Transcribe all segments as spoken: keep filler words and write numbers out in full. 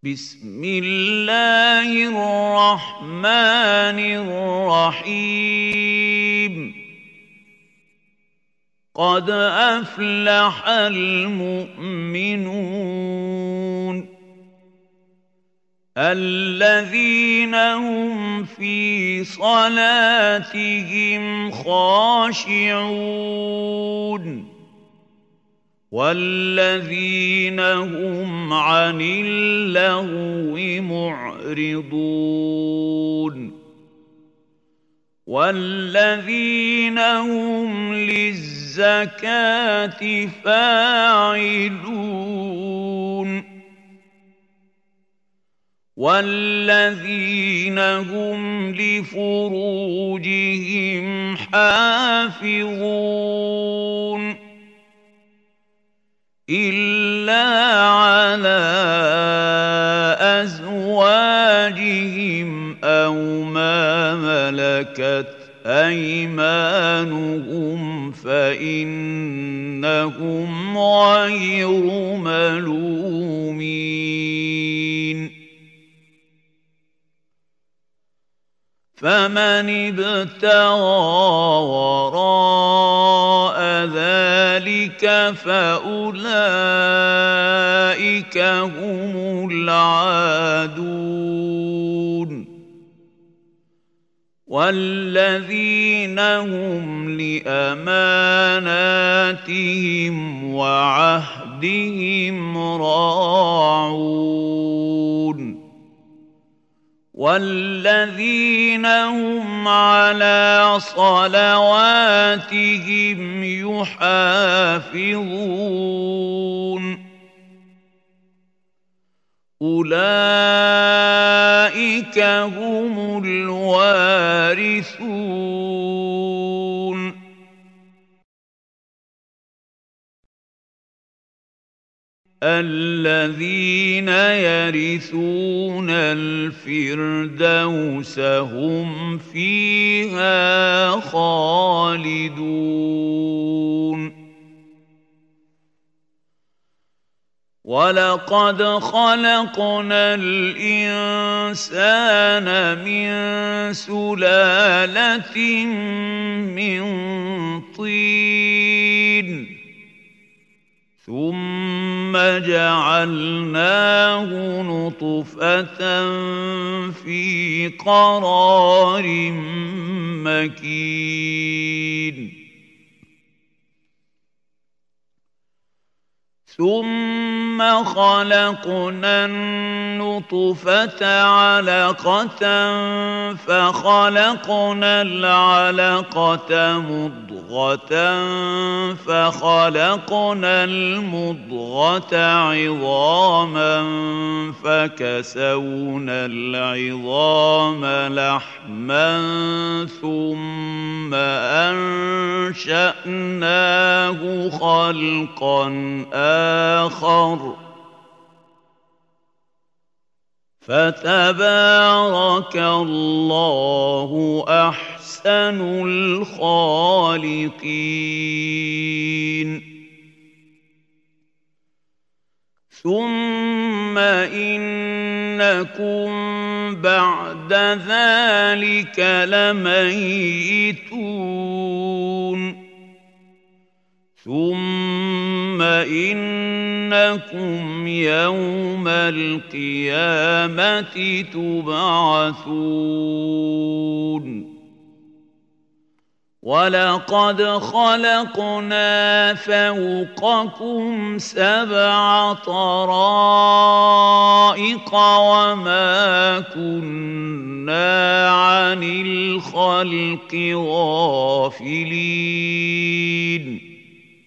بسم الله الرحمن الرحيم قد أفلح المؤمنون الذين هم في صلاتهم خاشعون والذين هم عن اللغو معرضون والذين هم للزكاة فاعلون والذين هم لفروجهم حافظون إلا على أزواجهم أو ما ملكت أيمانهم فإنهم غير ملومين فمن ابتغى وراء ذلك فأولئك هم العادون والذين هم لأماناتهم وعهدهم راعون والذين هم على صلواتهم يحافظون أولئك هم الوارثون الذين يرثون الفردوس هم فيها خالدون ولقد خلقنا الإنسان من سلالة من طين ثم جعلناه نطفة في قرار مكين ثم خلقنا النطفة علقة فخلقنا العلقة مضغة فخلقنا المضغة عظاما فكسونا العظام لحما ثم أنشأناه خلقا آخر فتبارك الله أحسن الخالقين ثم إنكم بعد ذلك لميتون ثم إنكم يوم القيامة تبعثون ولقد خلقنا فوقكم سبع طرائق وما كنا عن الخلق غافلين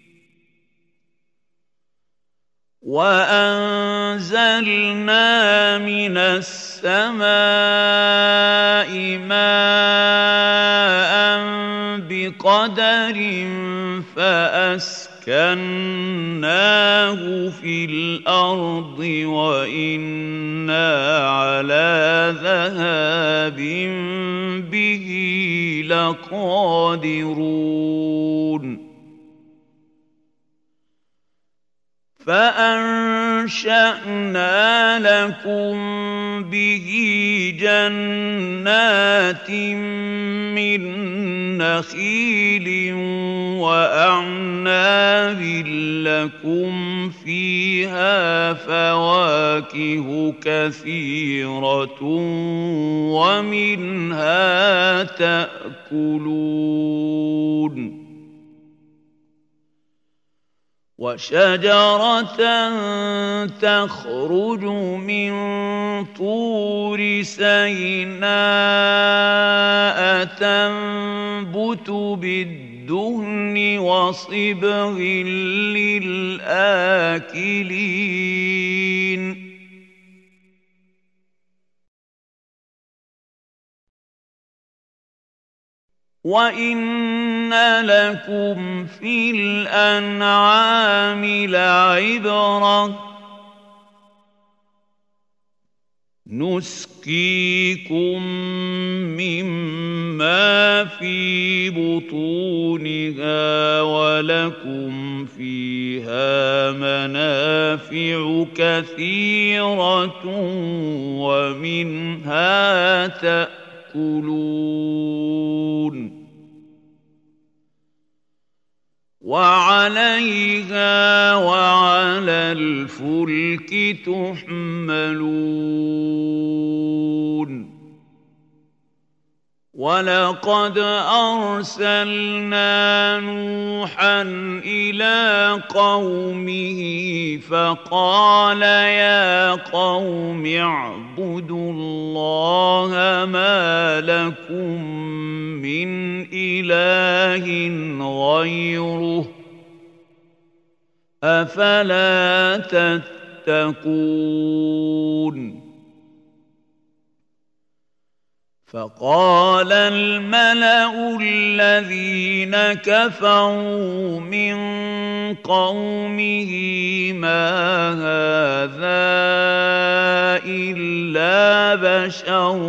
وأنزلنا من السماء ماء بقدر فأسكناه في الأرض وإنا على ذهاب به لقادرون فأنشأنا لكم به جنات من نخيل وأعناب لكم فيها فواكه كثيرة ومنها تأكلون وشجرة تخرج من طور سيناء تنبت بالدهن وصبغ للآكلين وَإِنَّ لَكُمْ فِي الْأَنْعَامِ لَعِبْرَةً ۖ نُسْقِيكُم مِّمَّا فِي بُطُونِهَا وَلَكُمْ فِيهَا مَنَافِعُ كَثِيرَةٌ وَمِنْهَا تَأْكُلُونَ وَعَلَيْهَا وَعَلَى الْفُلْكِ تُحْمَلُونَ وَلَقَدْ أَرْسَلْنَا نُوحًا إِلَىٰ قَوْمِهِ فَقَالَ يَا قَوْمِ اعْبُدُوا اللَّهَ مَا لَكُم مِّنْ إِلَٰهٍ غَيْرُهُ أَفَلَا تَتَّقُونَ فَقَالَ الْمَلَأُ الَّذِينَ كَفَرُوا مِن قَوْمِهِ مَا هَٰذَا إِلَّا بَشَرٌ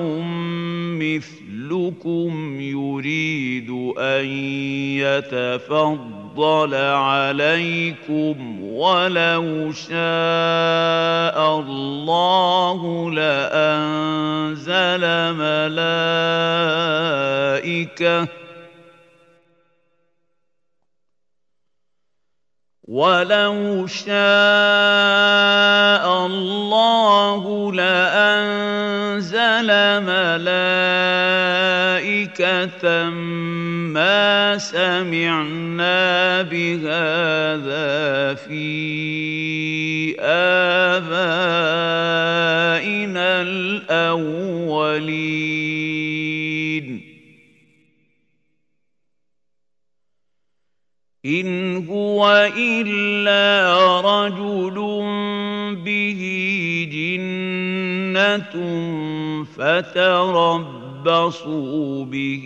مِّثْلُكُمْ يُرِيدُ أَن يَتَفَضَّلَ عَلَيْكُمْ وَلَوْ شَاءَ اللَّهُ لَأَنزَلَ مَلَائِكَةً وَلَوْ شَاءَ اللَّهُ لَأَنزَلَ مَلَائِكَةً مَّا سَمِعْنَا بِهَٰذَا فِي آبَائِنَا الْأَوَّلِينَ إِنْ هُوَ إِلَّا رَجُلٌ بِهِ جِنَّةٌ فَتَرَبَّصُوا بِهِ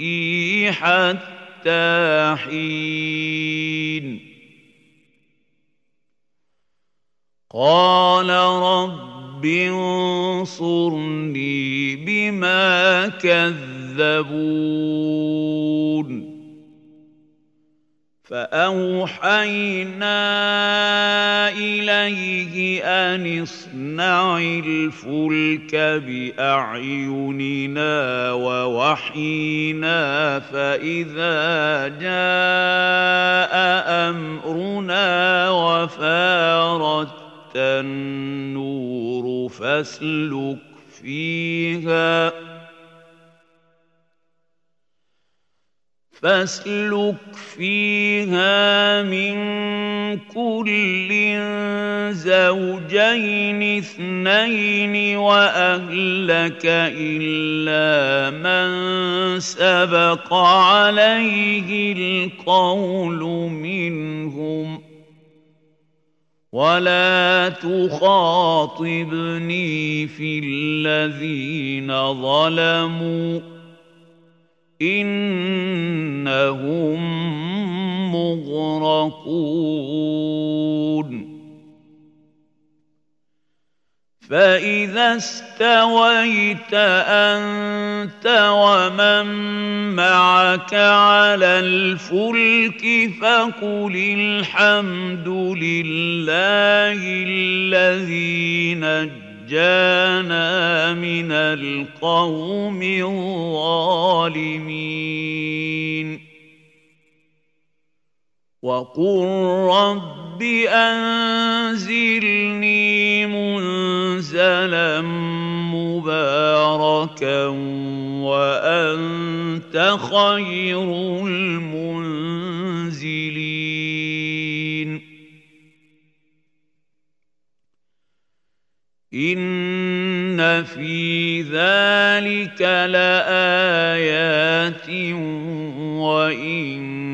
حَتَّىٰ حِينٍ قَالَ رَبِّ انصُرْنِي بِمَا كَذَّبُونِ فَأَوْحَيْنَا إِلَيْهِ أَنِ اصْنَعِ الْفُلْكَ بِأَعْيُنِنَا وَوَحْيِنَا فَإِذَا جَاءَ أَمْرُنَا وَفَارَتِ النُّورُ فَاسْلُكْ فِيهَا فاسلك فيها من كل زوجين اثنين وأهلك إلا من سبق عليه القول منهم ولا تخاطبني في الذين ظلموا إنهم مغرقون فإذا استويت أنت ومن معك على الفلك فقل الحمد لله الذي نجانا من القوم الظالمين وقل رب أنزلني منزلا مباركا وأنت خير المنزلين إن في ذلك لآيات وإن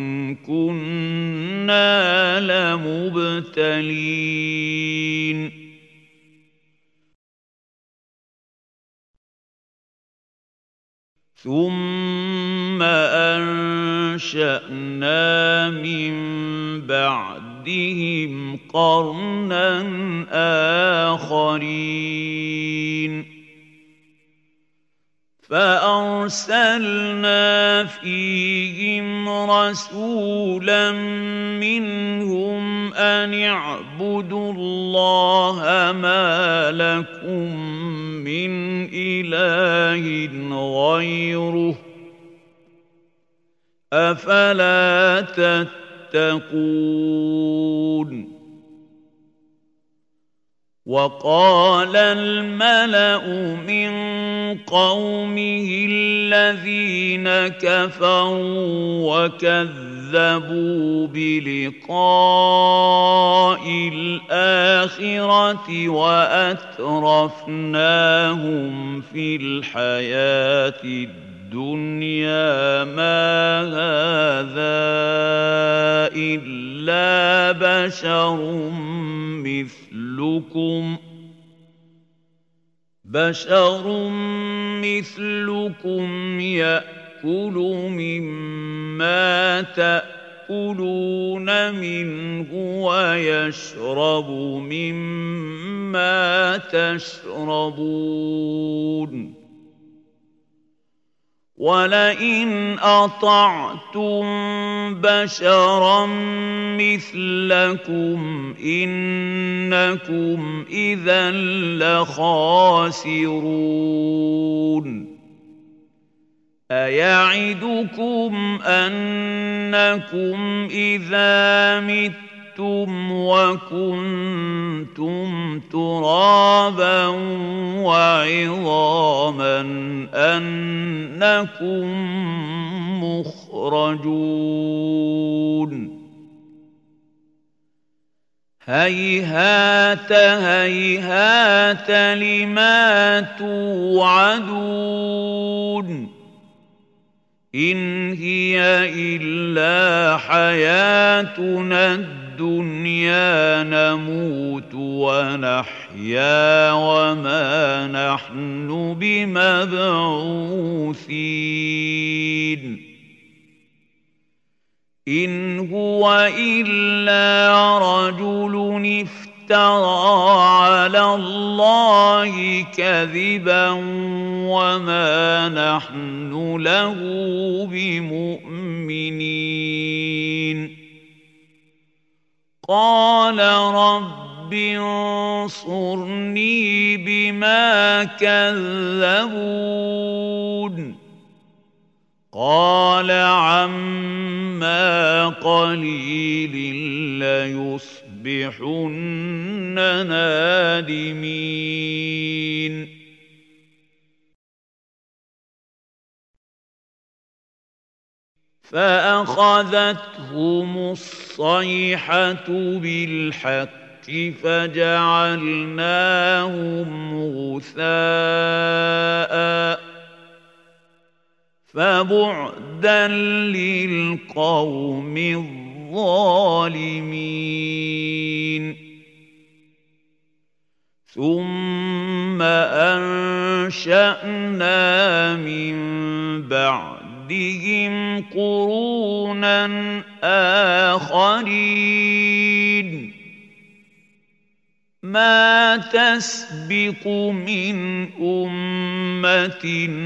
كنا لمبتلين ثم أنشأنا من بعدهم قرنا آخرين فأرسلنا فيهم رسولا منهم أن اعبدوا الله ما لكم من إله غيره أفلا تتقون وقال الملأ من قومه الذين كفروا وكذبوا بلقاء الآخرة وأترفناهم في الحياة الدنيا ما هذا إلا بشر مثلكم بشر مثلكم يأكل مما تأكلون منه ويشرب مما تشربون ولئن أطعتم بشرا مثلكم إنكم إذا لخاسرون أيعدكم أنكم إذا متم وكنتم ترابا وعظاما أنكم مخرجون هيهات هيهات لما توعدون إن هي إلا حياتنا الدنيا نموت ونحيا وما نحن بمبعوثين إن هو إلا رجل افترى على الله كذبا وما نحن له بمؤمنين قال رب انصرني بما كذبون قال عما قليل ليصبحن نادمين فأخذتهم الصيحة بالحق فجعلناهم غثاء فبعدا للقوم الظالمين ثم أنشأنا من بعدهم قرونا آخرين ما تسبق من أمة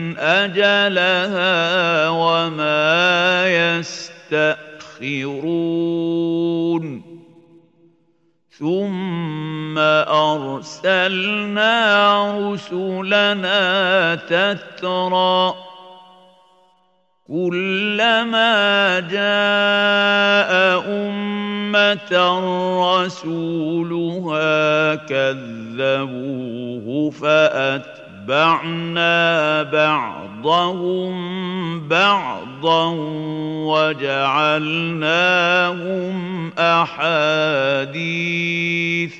أجلها وما يستأخرون ثم أرسلنا رسلنا تترى كلما جاء أمة رسولها كذبوه فأتبعنا بعضهم بعضا وجعلناهم أحاديث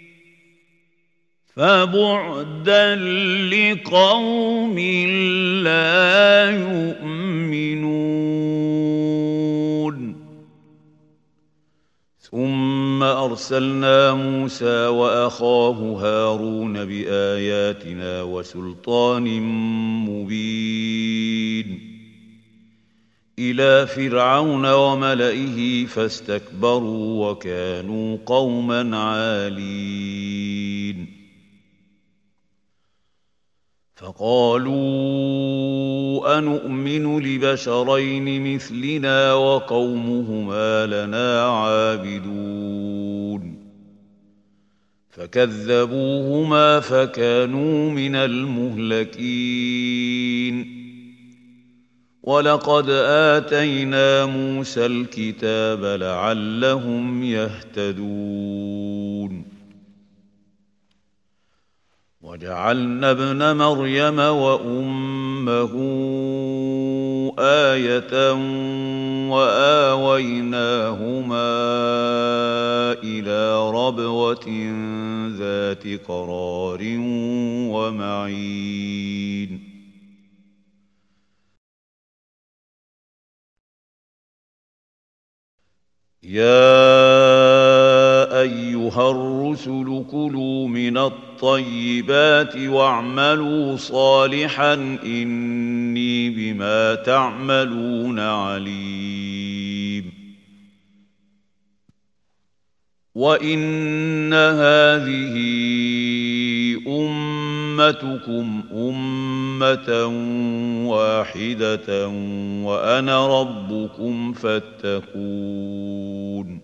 فبعدا لقوم لا يؤمنون ثم أرسلنا موسى وأخاه هارون بآياتنا وسلطان مبين إلى فرعون وملئه فاستكبروا وكانوا قوما عالين فقالوا أنؤمن لبشرين مثلنا وقومهما لنا عابدون فكذبوهما فكانوا من المهلكين ولقد آتينا موسى الكتاب لعلهم يهتدون وجعلنا ابن مريم وأمه آية وآويناهما إلى ربوة ذات قرار ومعين يا أيها الرسل كلوا من الطيبات واعملوا صالحا إني بما تعملون عليم وإن هذه أمتكم أمة واحدة وأنا ربكم فاتقون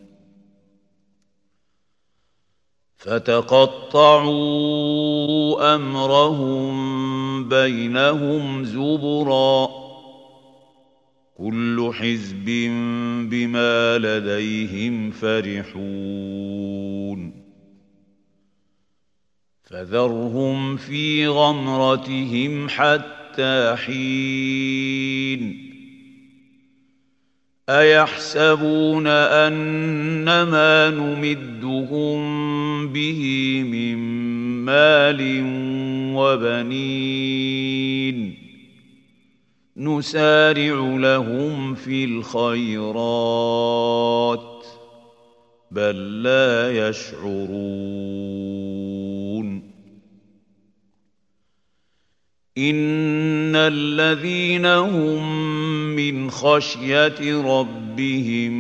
فتقطعوا أمرهم بينهم زبرا كل حزب بما لديهم فرحون فذرهم في غمرتهم حتى حين أيحسبون أنما نمدهم به من مال وبنين نسارع لهم في الخيرات بل لا يشعرون إن الذين هم من خشية ربهم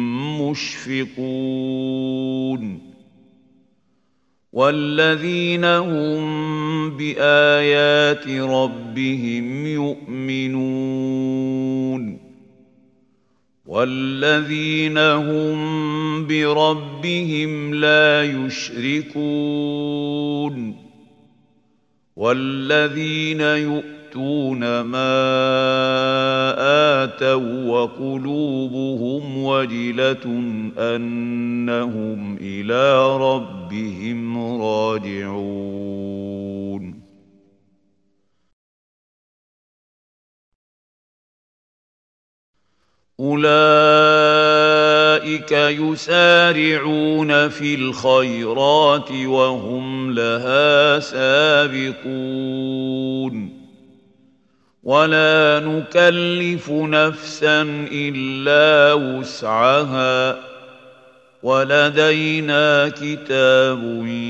مشفقون والذين هم بآيات ربهم يؤمنون والذين هم بربهم لا يشركون والذين يؤتون ما آتوا وقلوبهم وجلة أنهم إلى ربهم راجعون أولئك يسارعون في الخيرات وهم لها سابقون ولا نكلف نفسا إلا وسعها ولدينا كتاب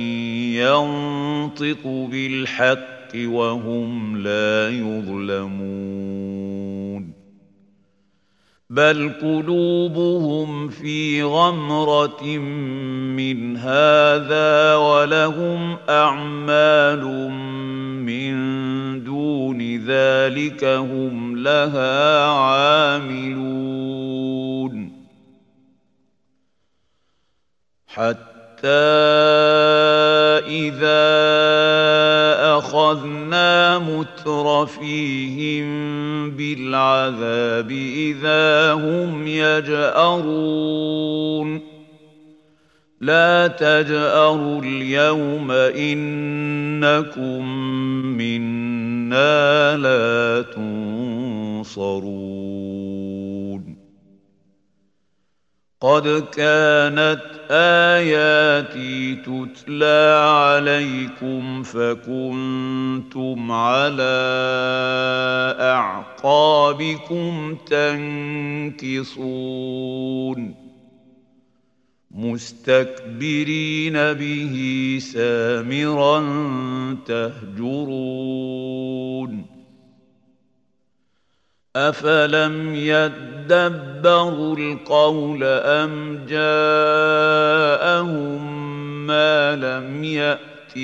ينطق بالحق وهم لا يظلمون بل قلوبهم في غمرة من هذا ولهم أعمال من دون ذلك هم لها عاملون حتى إذا أخذنا مترفيهم بالعذاب إذا هم يجأرون لا تجأروا اليوم إنكم منا لا تنصرون قد كانت آياتي تتلى عليكم فكنتم على أعقابكم تنكصون مستكبرين به سامرا تهجرون أفلم يدبروا القول أم جاءهم ما لم يأت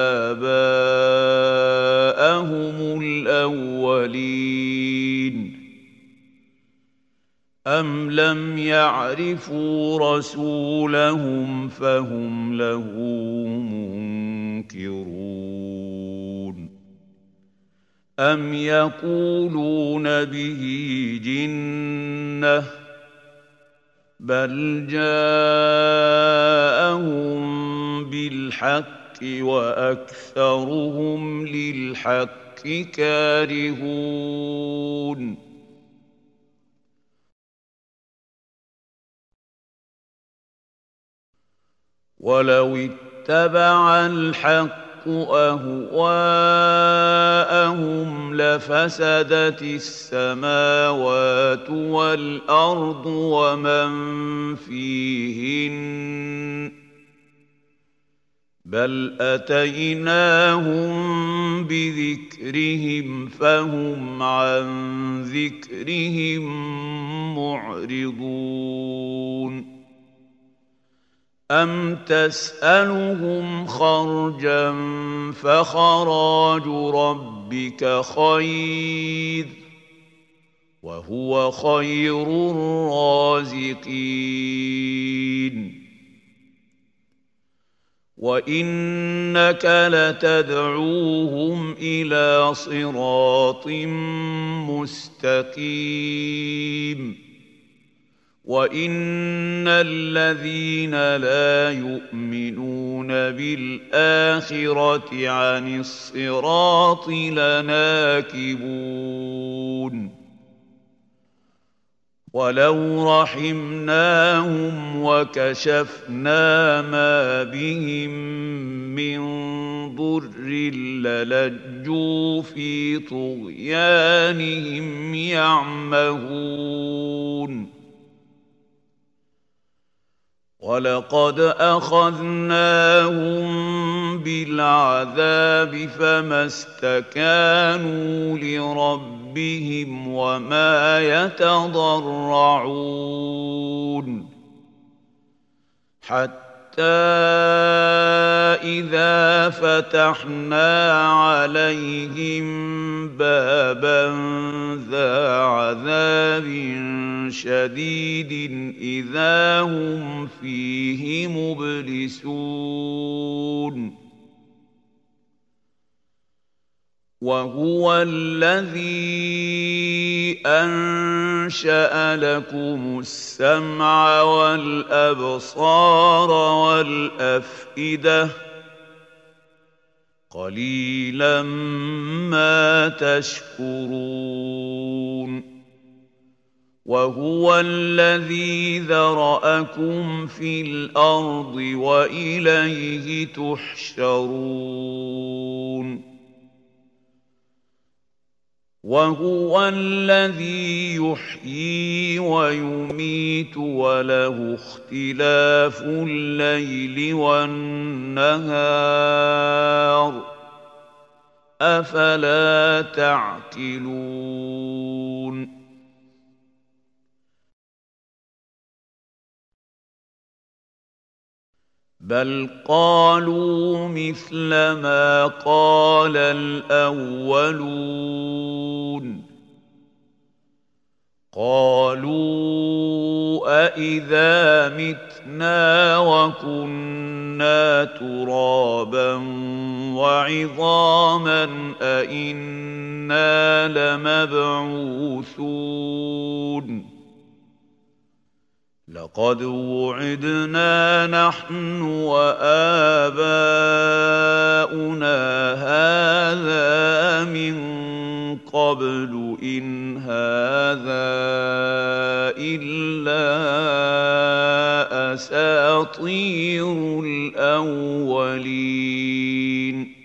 آباءهم الأولين أم لم يعرفوا رسولهم فهم له منكرون أم يقولون به جنة بل جاءهم بالحق وأكثرهم للحق كارهون ولو اتبع الحق أهواءهم لفسدت السماوات والأرض ومن فيهن بل أتيناهم بذكرهم فهم عن ذكرهم معرضون أم تسألهم خرجا فخراج ربك خير وهو خير الرازقين وإنك لتدعوهم إلى صراط مستقيم وَإِنَّ الَّذِينَ لَا يُؤْمِنُونَ بِالْآخِرَةِ عَنِ الصِّرَاطِ لَنَاكِبُونَ وَلَوْ رَحِمْنَاهُمْ وَكَشَفْنَا مَا بِهِم مِّن ضُرٍّ لَّلَجُّوا فِي طُغْيَانِهِمْ يَعْمَهُونَ وَلَقَدْ أَخَذْنَاهُم بِالْعَذَابِ فَمَا اسْتَكَانُوا لِرَبِّهِمْ وَمَا يَتَضَرَّعُونَ حَتَّى إِذَا فَتَحْنَا عَلَيْهِم بَابًا ذَا عَذَابٍ شَدِيدٍ إِذَا هُمْ فِيهِ مُبْلِسُونَ وَهُوَ الَّذِي أَنشَأَ لَكُمُ السَّمْعَ وَالْأَبْصَارَ وَالْأَفْئِدَةَ قَلِيلًا مَا تَشْكُرُونَ وَهُوَ الَّذِي ذَرَأَكُمْ فِي الْأَرْضِ وَإِلَيْهِ تُحْشَرُونَ وَهُوَ الَّذِي يُحْيِي وَيُمِيتُ وَلَهُ اخْتِلَافُ اللَّيْلِ وَالنَّهَارِ ۚ أَفَلَا تَعْقِلُونَ بل قالوا مثل ما قال الأولون قالوا أإذا متنا وكنا ترابا وعظاما أإنا لمبعوثون لقد وعدنا نحن وآباؤنا هذا من قبل إن هذا إلا أساطير الأولين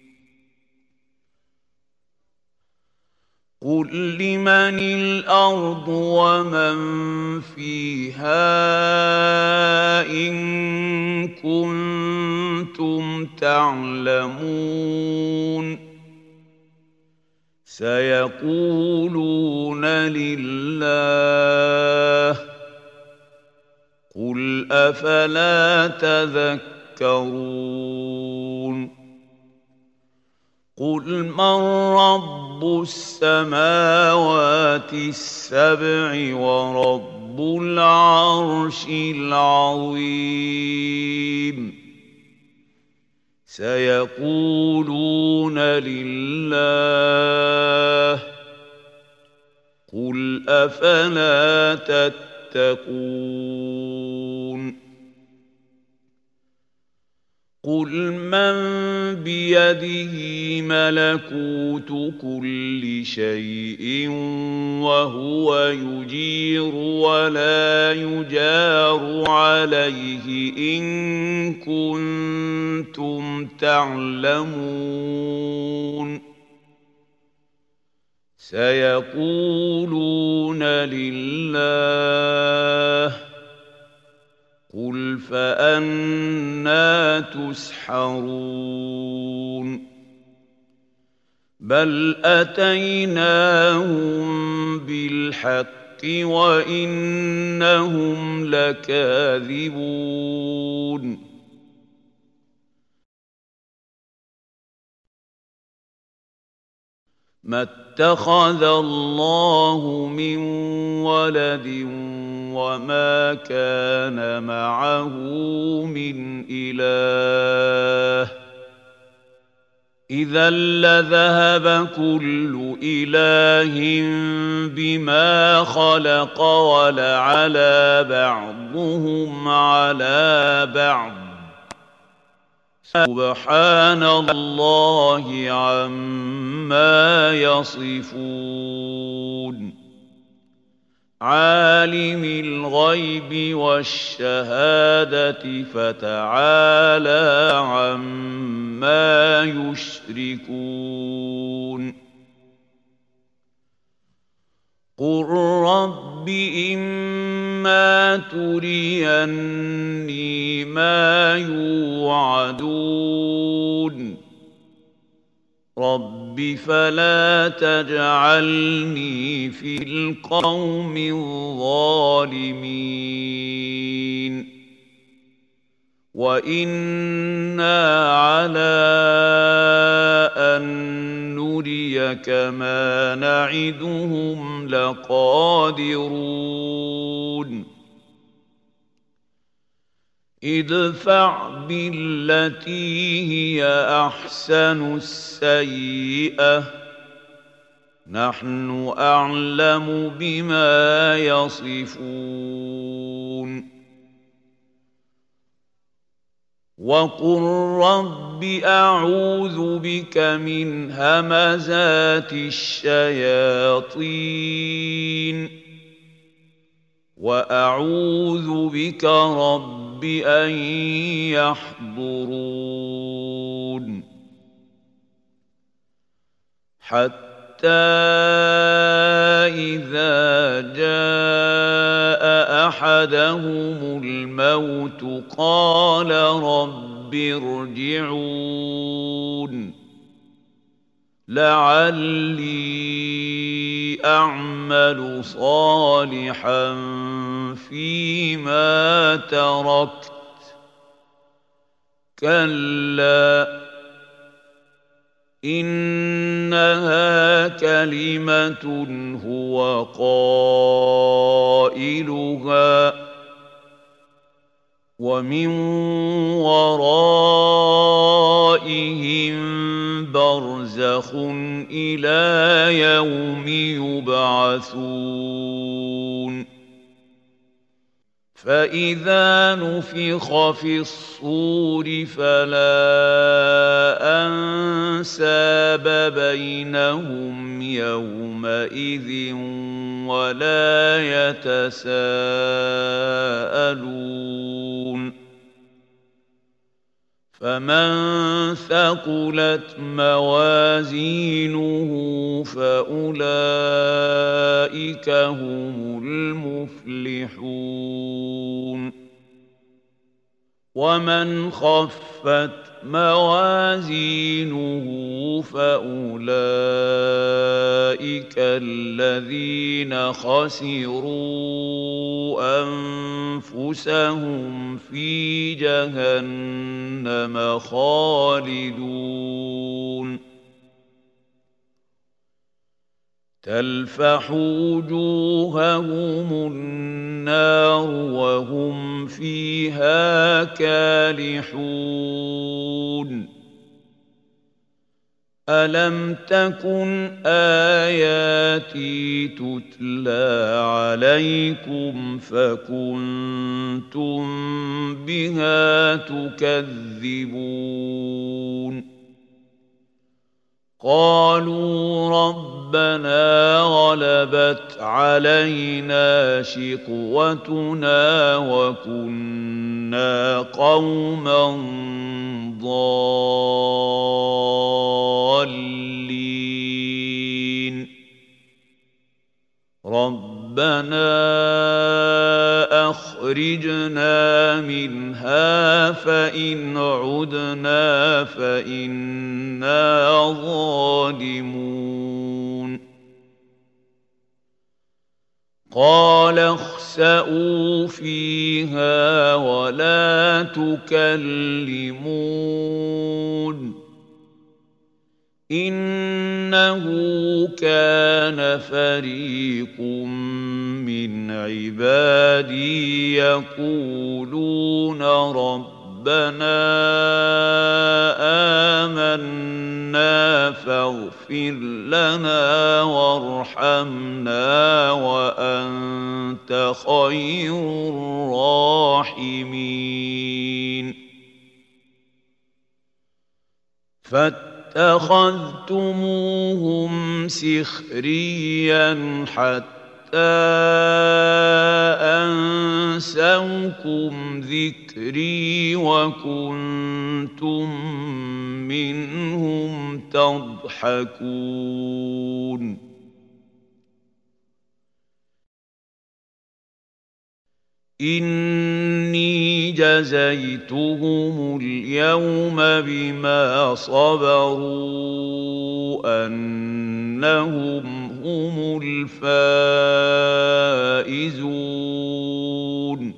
قل لمن الأرض ومن فيها إن كنتم تعلمون سيقولون لله قل أفلا تذكرون قل من رب السماوات السبع ورب العرش العظيم سيقولون لله قل أفلا تتقون قل من بيده ملكوت كل شيء وهو يجير ولا يجار عليه إن كنتم تعلمون سيقولون لله قل فأنى تسحرون بل أتيناهم بالحق وإنهم لكاذبون ما اتخذ الله من ولد وما كان معه من إله إذا لذهب كل إله بما خلق ولعلى بعضهم على بعض سبحان الله عما يصفون عالم الغيب والشهادة فتعالى عما يشركون قل رب إما تريني ما يوعدون رب فلا تجعلني في القوم الظالمين وإنا على أن نريك ما نعدهم لقادرون ادفع بالتي هي أحسن السيئة نحن أعلم بما يصفون وقل رب أعوذ بك من همزات الشياطين وأعوذ بك رب أن يحضرون حتى إذا جاء أحدهم الموت قال رب ارجعون لعلي أعمل صالحا فيما تركت كلا إنها كلمة هو قائلها ومن ورائهم برزخ إلى يوم يبعثون فإذا نفخ في الصور فلا أنساب بينهم يومئذ ولا يتساءلون فمن ثقلت موازينه فأولئك هم المفلحون ومن خفت موازينه فأولئك الذين خسروا أنفسهم في جهنم خالدون تلفح وجوههم النار وهم فيها كالحون ألم تكن آياتي تتلى عليكم فكنتم بها تكذبون قالوا ربنا غلبت علينا شقوتنا وكنا قوما ضالين ربنا أخرجنا منها فإن عدنا فإنا ظالمون قال اخسئوا فيها ولا تكلمون إنه كان فريق من عبادي يقولون ربنا آمنا فاغفر لنا وارحمنا وأنت خير الراحمين فاتخذتموهم سخريا حتى أنسوكم ذكري وكنتم منهم تضحكون إني جزيتهم اليوم بما صبروا أنهم هم الفائزون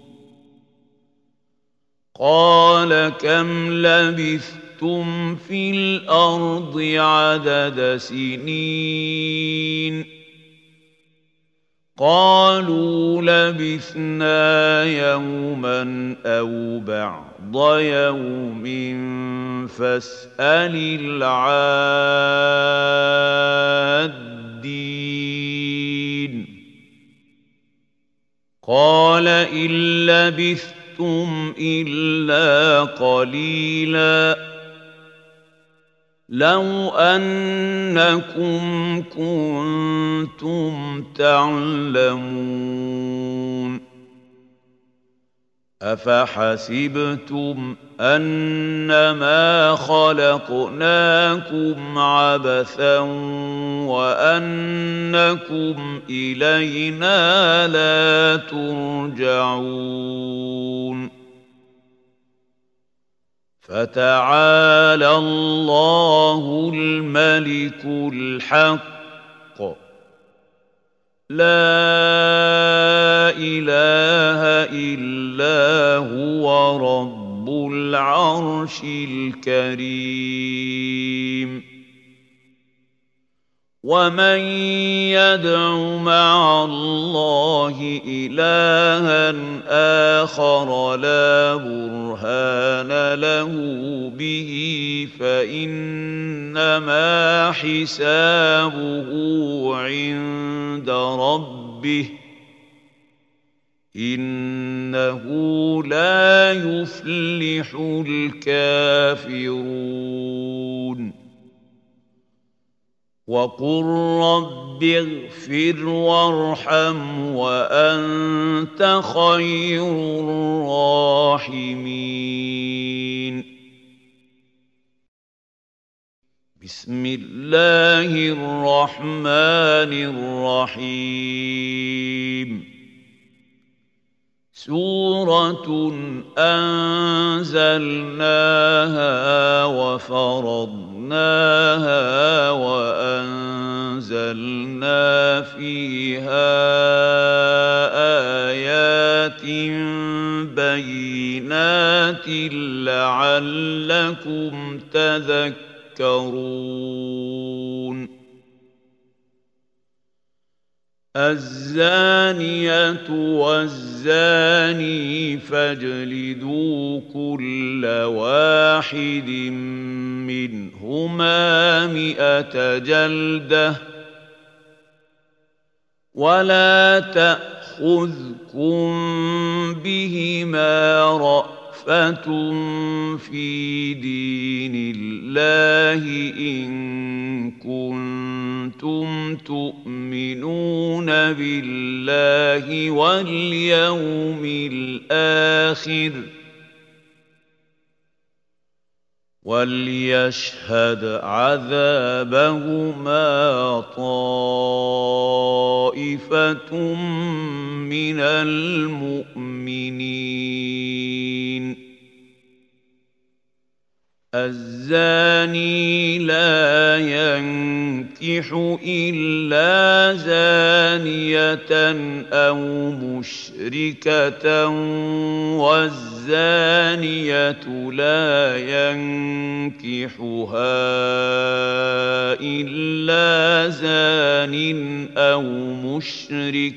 قال كم لبثتم في الأرض عدد سنين قالوا لبثنا يوما أو بعض يوم فاسأل العادين قال إن لبثتم إلا قليلا لو أنكم كنتم تعلمون أفحسبتم أنما خلقناكم عبثا وأنكم إلينا لا ترجعون فتعالى الله الملك الحق لا إله إلا هو رب العرش الكريم ومن يدع مع الله إلها آخر لا برهان له به فإنما حسابه عند ربه إنه لا يفلح الكافرون وقل رب اغفر وارحم وأنت خير الراحمين بسم الله الرحمن الرحيم سورة أنزلناها وفرضناها وأنزلنا فيها آيات بينات لعلكم تذكرون الزانية والزاني فاجلدوا كل واحد منهما مئة جلدة ولا تأخذكم بهما رأفة في دين الله إن كنتم تؤمنون بالله واليوم الآخر وليشهد عذابهما طائفة من المؤمنين الزاني لا ينكح إلا زانية أو مشركة والزانية لا ينكحها إلا زان أو مشرك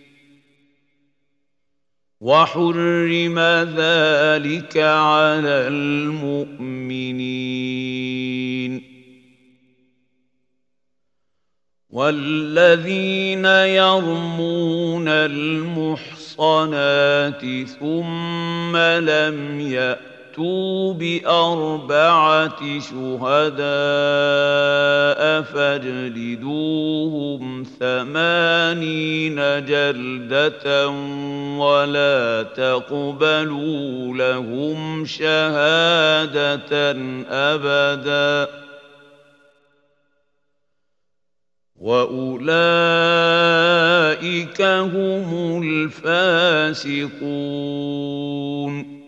وحرم ذلك على المؤمنين والذين يرمون المحصنات ثم لم يأتوا بأربعة شهداء فاجلدوهم ثمانين جلدة ولا تقبلوا لهم شهادة أبدا وأولئك هم الفاسقون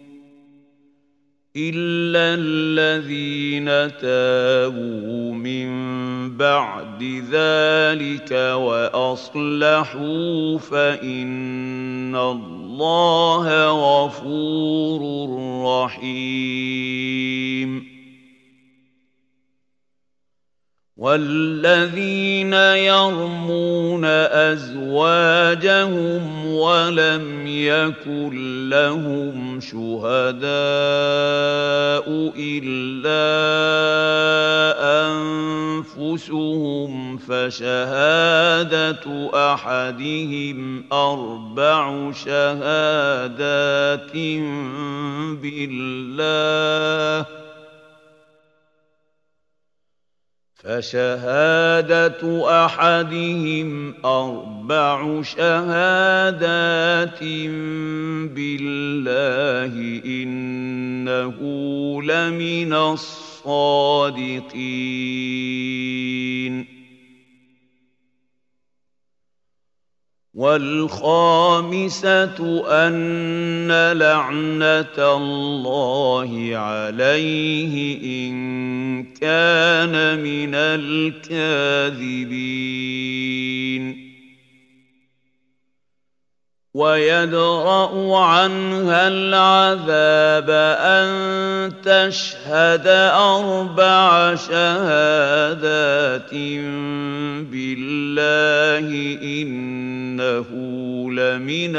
إلا الذين تابوا من بعد ذلك وأصلحوا فإن الله غفور رحيم والذين يرمون أزواجهم ولم يكن لهم شهداء إلا أنفسهم فشهادة أحدهم أربع شهادات بالله فشهادة أحدهم أربع شهادات بالله إنه لمن الصادقين والخامسة أن لعنة الله عليه إن كان من الكاذبين ويدرأ عنها العذاب أن تشهد أربع شهادات بالله إنه لمن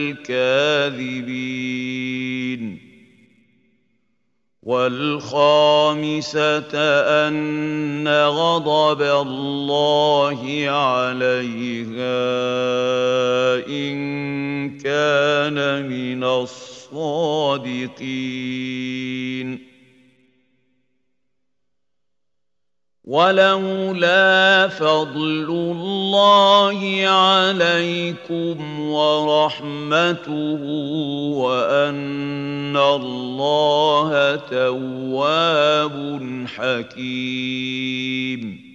الكاذبين والخامسة أن غضب الله عليها إن كان من الصادقين ولولا فضل الله عليكم ورحمته وأن الله تواب حكيم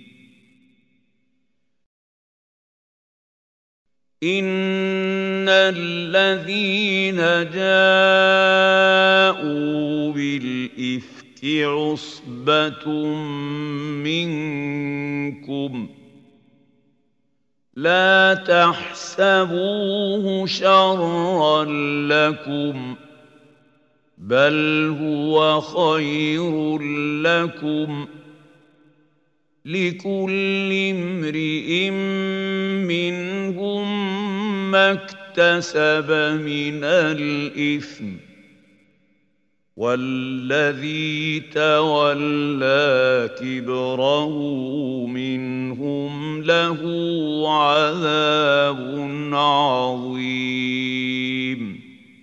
إن الذين جاءوا بالإفك عصبة منكم لا تحسبوه شرا لكم بل هو خير لكم لكل امرئ منهم ما اكتسب من الإثم والذي تولى كبره منهم له عذاب عظيم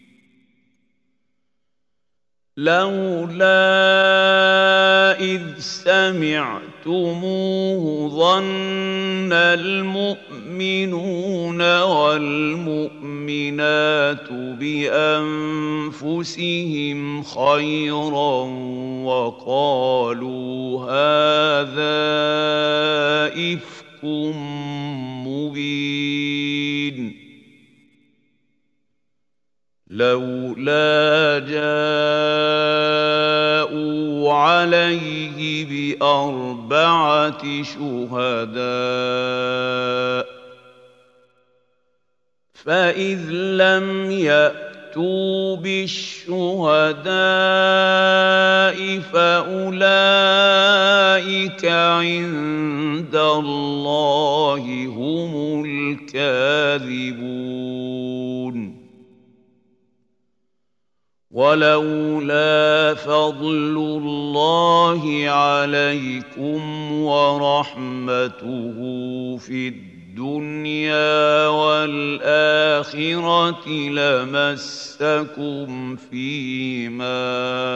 لولا إذ سمعتموه ظن المؤمنون والمؤمنات بأنفسهم خيرا وقالوا هذا إفك مبين لولا جاءوا عليه بأربعة شهداء فإذ لم يأتوا بالشهداء فأولئك عند الله هم الكاذبون ولولا فضل الله عليكم ورحمته في الدنيا والآخرة لمسكم فيما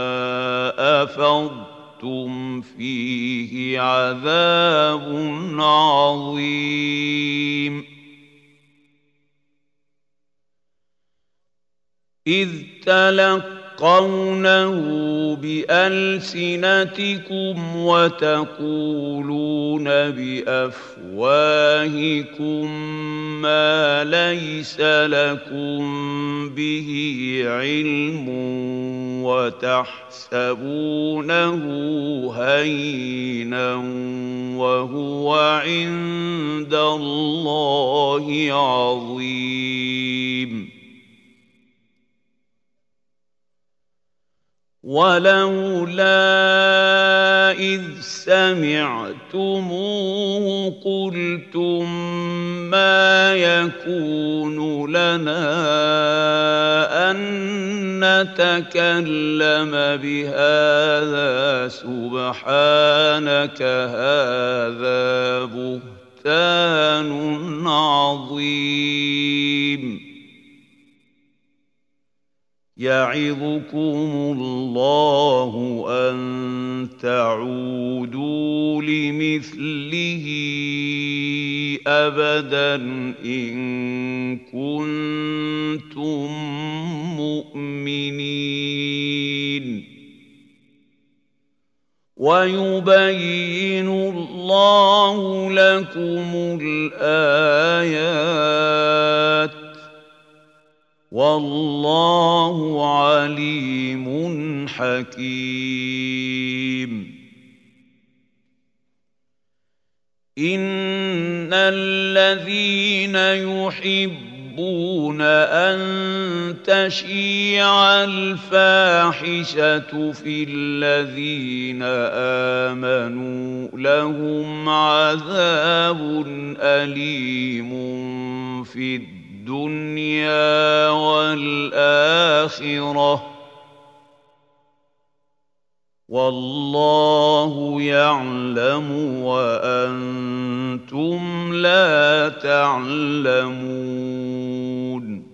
أفضتم فيه عذاب عظيم إذ تلقونه بألسنتكم وتقولون بأفواهكم ما ليس لكم به علم وتحسبونه هينا وهو عند الله عظيم ولولا إذ سمعتموه قلتم ما يكون لنا أن نتكلم بهذا سبحانك هذا بهتان عظيم يعظكم الله أن تعودوا لمثله أبدا إن كنتم مؤمنين ويبين الله لكم الآيات والله عليم حكيم إن الذين يحبون تحبون أن تشيع الفاحشة في الذين آمنوا لهم عذاب أليم في الدنيا والآخرة والله يعلم وأنتم لا تعلمون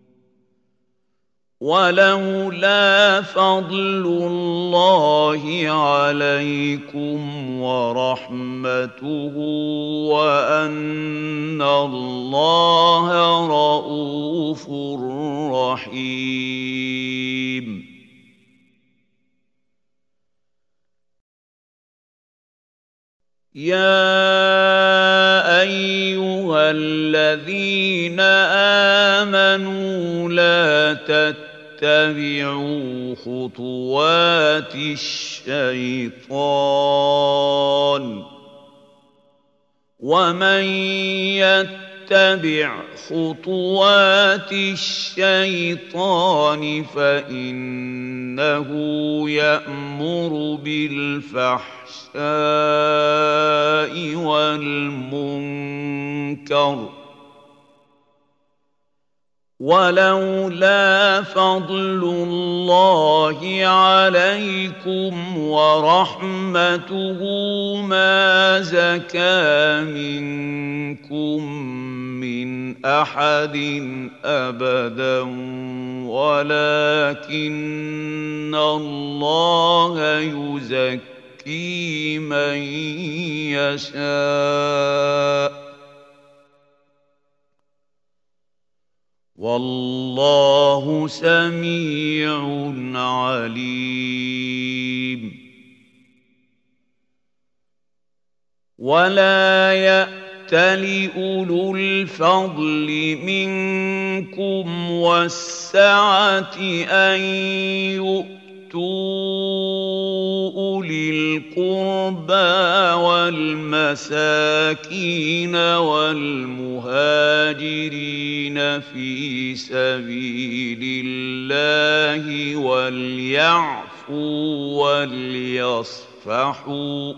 ولولا فضل الله عليكم ورحمته وأن الله رءوف رحيم يا أيها الذين آمنوا لا تتبعوا خطوات الشيطان ومن يتبع خطوات الشيطان فإنه يأمر بالفحشاء والمنكر ولولا فضل الله عليكم ورحمته ما زكى منكم من أحد أبدا ولكن الله يزكي من يشاء والله سميع عليم ولا يأتل أولو الفضل منكم والسعة أن يؤتوا أولي القربى والمساكين والمهاجرين في سبيل الله وليعفوا وليصفحوا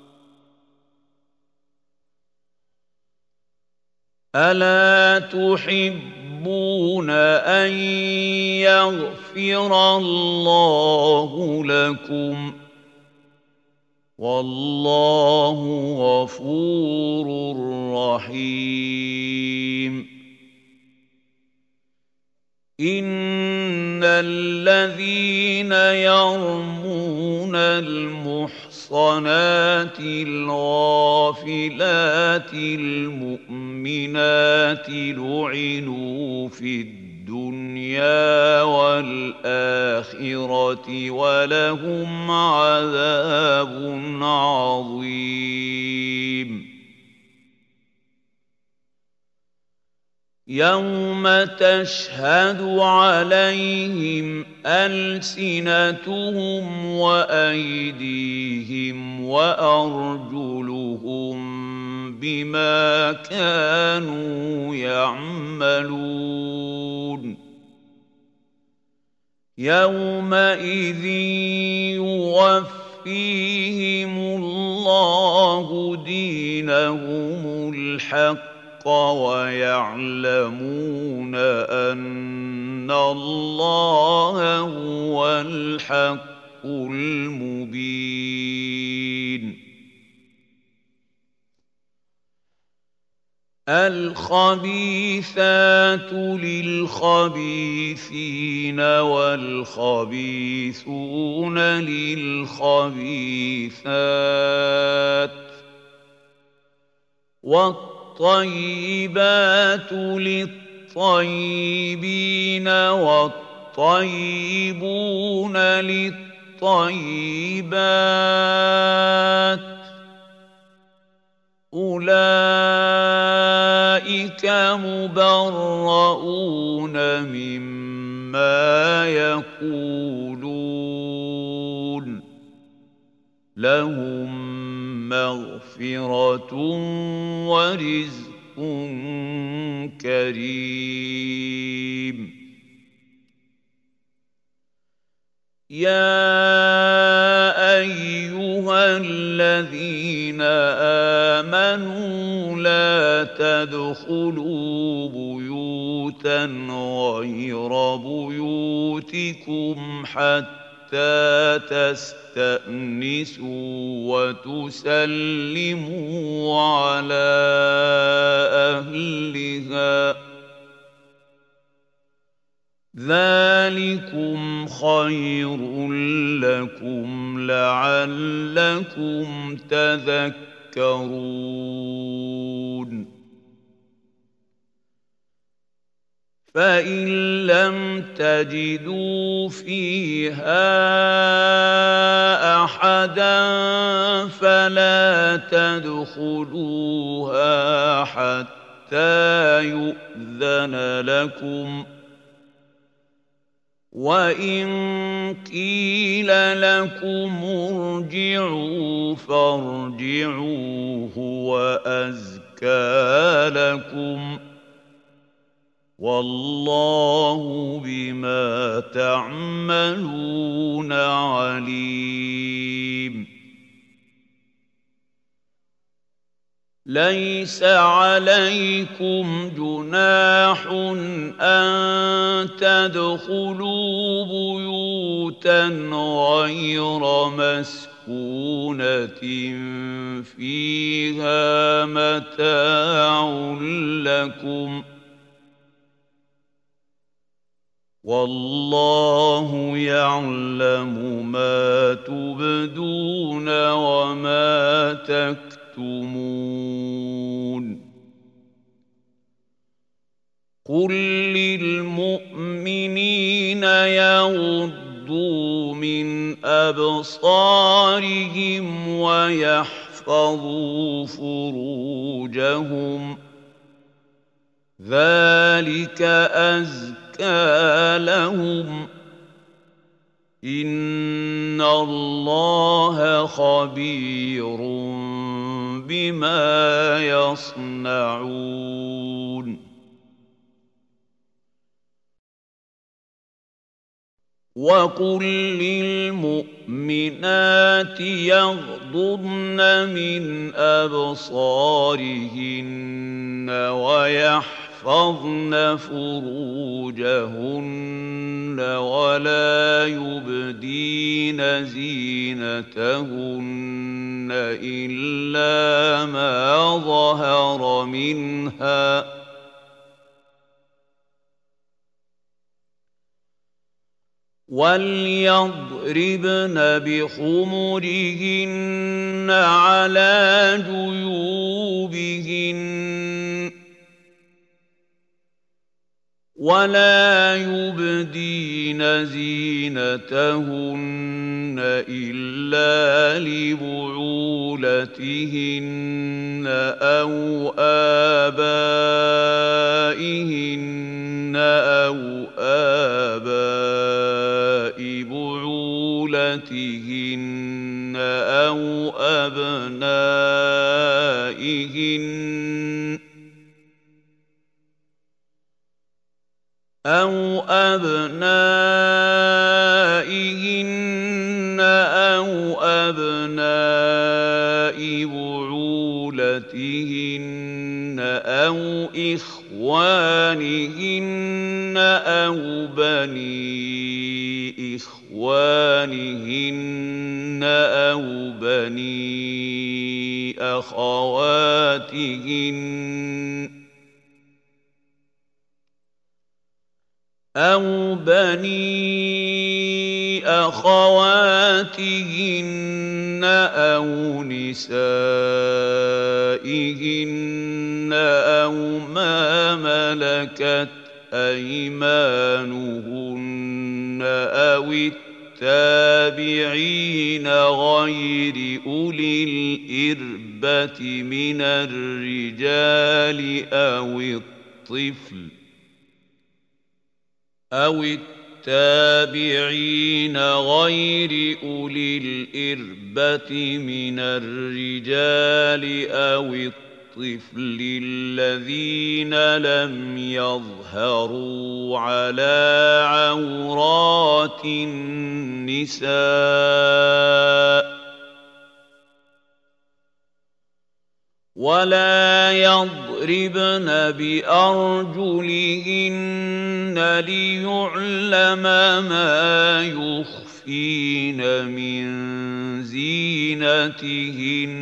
ألا تحبون أن يغفر الله لكم والله غفور رحيم إن الذين يرمون المحصنات الغافلات المؤمنات لعنوا في الدنيا والآخرة ولهم عذاب عظيم يوم تشهد عليهم ألسنتهم وأيديهم وأرجلهم بما كانوا يعملون يومئذ يوفيهم الله دينهم الحق ويعلمون أن الله هو الحق المبين الخبيثات للخبيثين والخبيثون للخبيثات والطيبات للطيبين والطيبون للطيبات أولئك مبرؤون مما يقولون لهم مغفرة ورزق كريم يا أيها الذين آمنوا لا تدخلوا بيوتا غير بيوتكم حتى تستأنسوا وتسلموا على أهلها ذلكم خير لكم لعلكم تذكرون فإن لم تجدوا فيها أحدا فلا تدخلوها حتى يؤذن لكم وَإِن قِيلَ لَكُمُ ارْجِعُوا فَارْجِعُوا هُوَ أَزْكَىٰ لَكُمْ ۚ وَاللَّهُ بِمَا تَعْمَلُونَ عَلِيمٌ لَيْسَ عَلَيْكُمْ جُنَاحٌ أَن تَدْخُلُوا بُيُوتًا غَيْرَ مَسْكُونَةٍ فِيهَا مَتَاعٌ لَّكُمْ ۚ وَاللَّهُ يَعْلَمُ مَا تُبْدُونَ وَمَا تَكْتُمُونَ قُل لِّلْمُؤْمِنِينَ يَغُضُّوا مِنْ أَبْصَارِهِمْ وَيَحْفَظُوا فُرُوجَهُمْ ۚ ذَلِكَ أَزْكَىٰ لَهُمْ ۗ إِنَّ اللَّهَ خَبِيرٌ بِمَا يَصْنَعُونَ وَقُل لِّلْمُؤْمِنَاتِ يَغْضُضْنَ مِنْ أَبْصَارِهِنَّ وَيَحْفَظْنَ فُرُوجَهُنَّ وَلَا يُبْدِينَ زِينَتَهُنَّ إِلَّا مَا ظَهَرَ مِنْهَا ۖ وَلْيَضْرِبْنَ بِخُمُرِهِنَّ عَلَىٰ جُيُوبِهِنَّ ۖ وَلَا يُبْدِينَ زِينَتَهُنَّ إِلَّا لِبُعُولَتِهِنَّ أَوْ آبَائِهِنَّ أَوْ آبَاءِ بُعُولَتِهِنَّ أَوْ أَبْنَائِهِنَّ أَوْ أَبْنَائِهِنَّ أَوْ أَبْنَاءِ بُعُولَتِهِنَّ أَوْ إِخْوَانِهِنَّ أَوْ بَنِي إِخْوَانِهِنَّ أَوْ بَنِي أَخَوَاتِهِنَّ أَوْ بَنِي أَخَوَاتِهِنَّ أَوْ نِسَائِهِنَّ أَوْ مَا مَلَكَتْ أَيْمَانُهُنَّ أَوِ التَّابِعِينَ غَيْرِ أُولِي الْإِرْبَةِ مِنَ الرِّجَالِ أَوِ الطِّفْلِ أَوِ التَّابِعِينَ غَيْرِ أُولِي الْإِرْبَةِ مِنَ الرِّجَالِ أَوِ الطفل الذين لم يظهروا على عورات النساء ولا يضربن بأرجلهن ليعلم ما يخفين من زينتهن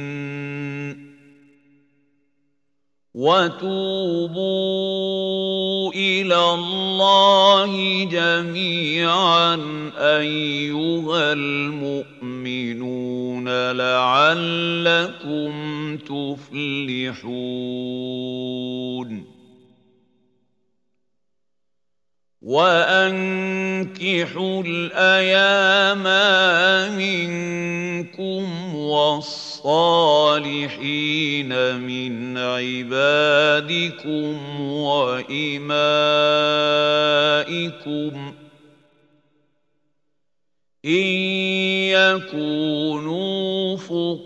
وتوبوا إلى الله جميعا أيها المؤمنون لعلكم تفلحون وأنكحوا الأيام منكم والصالحين من عبادكم وإمائكم إن يكونوا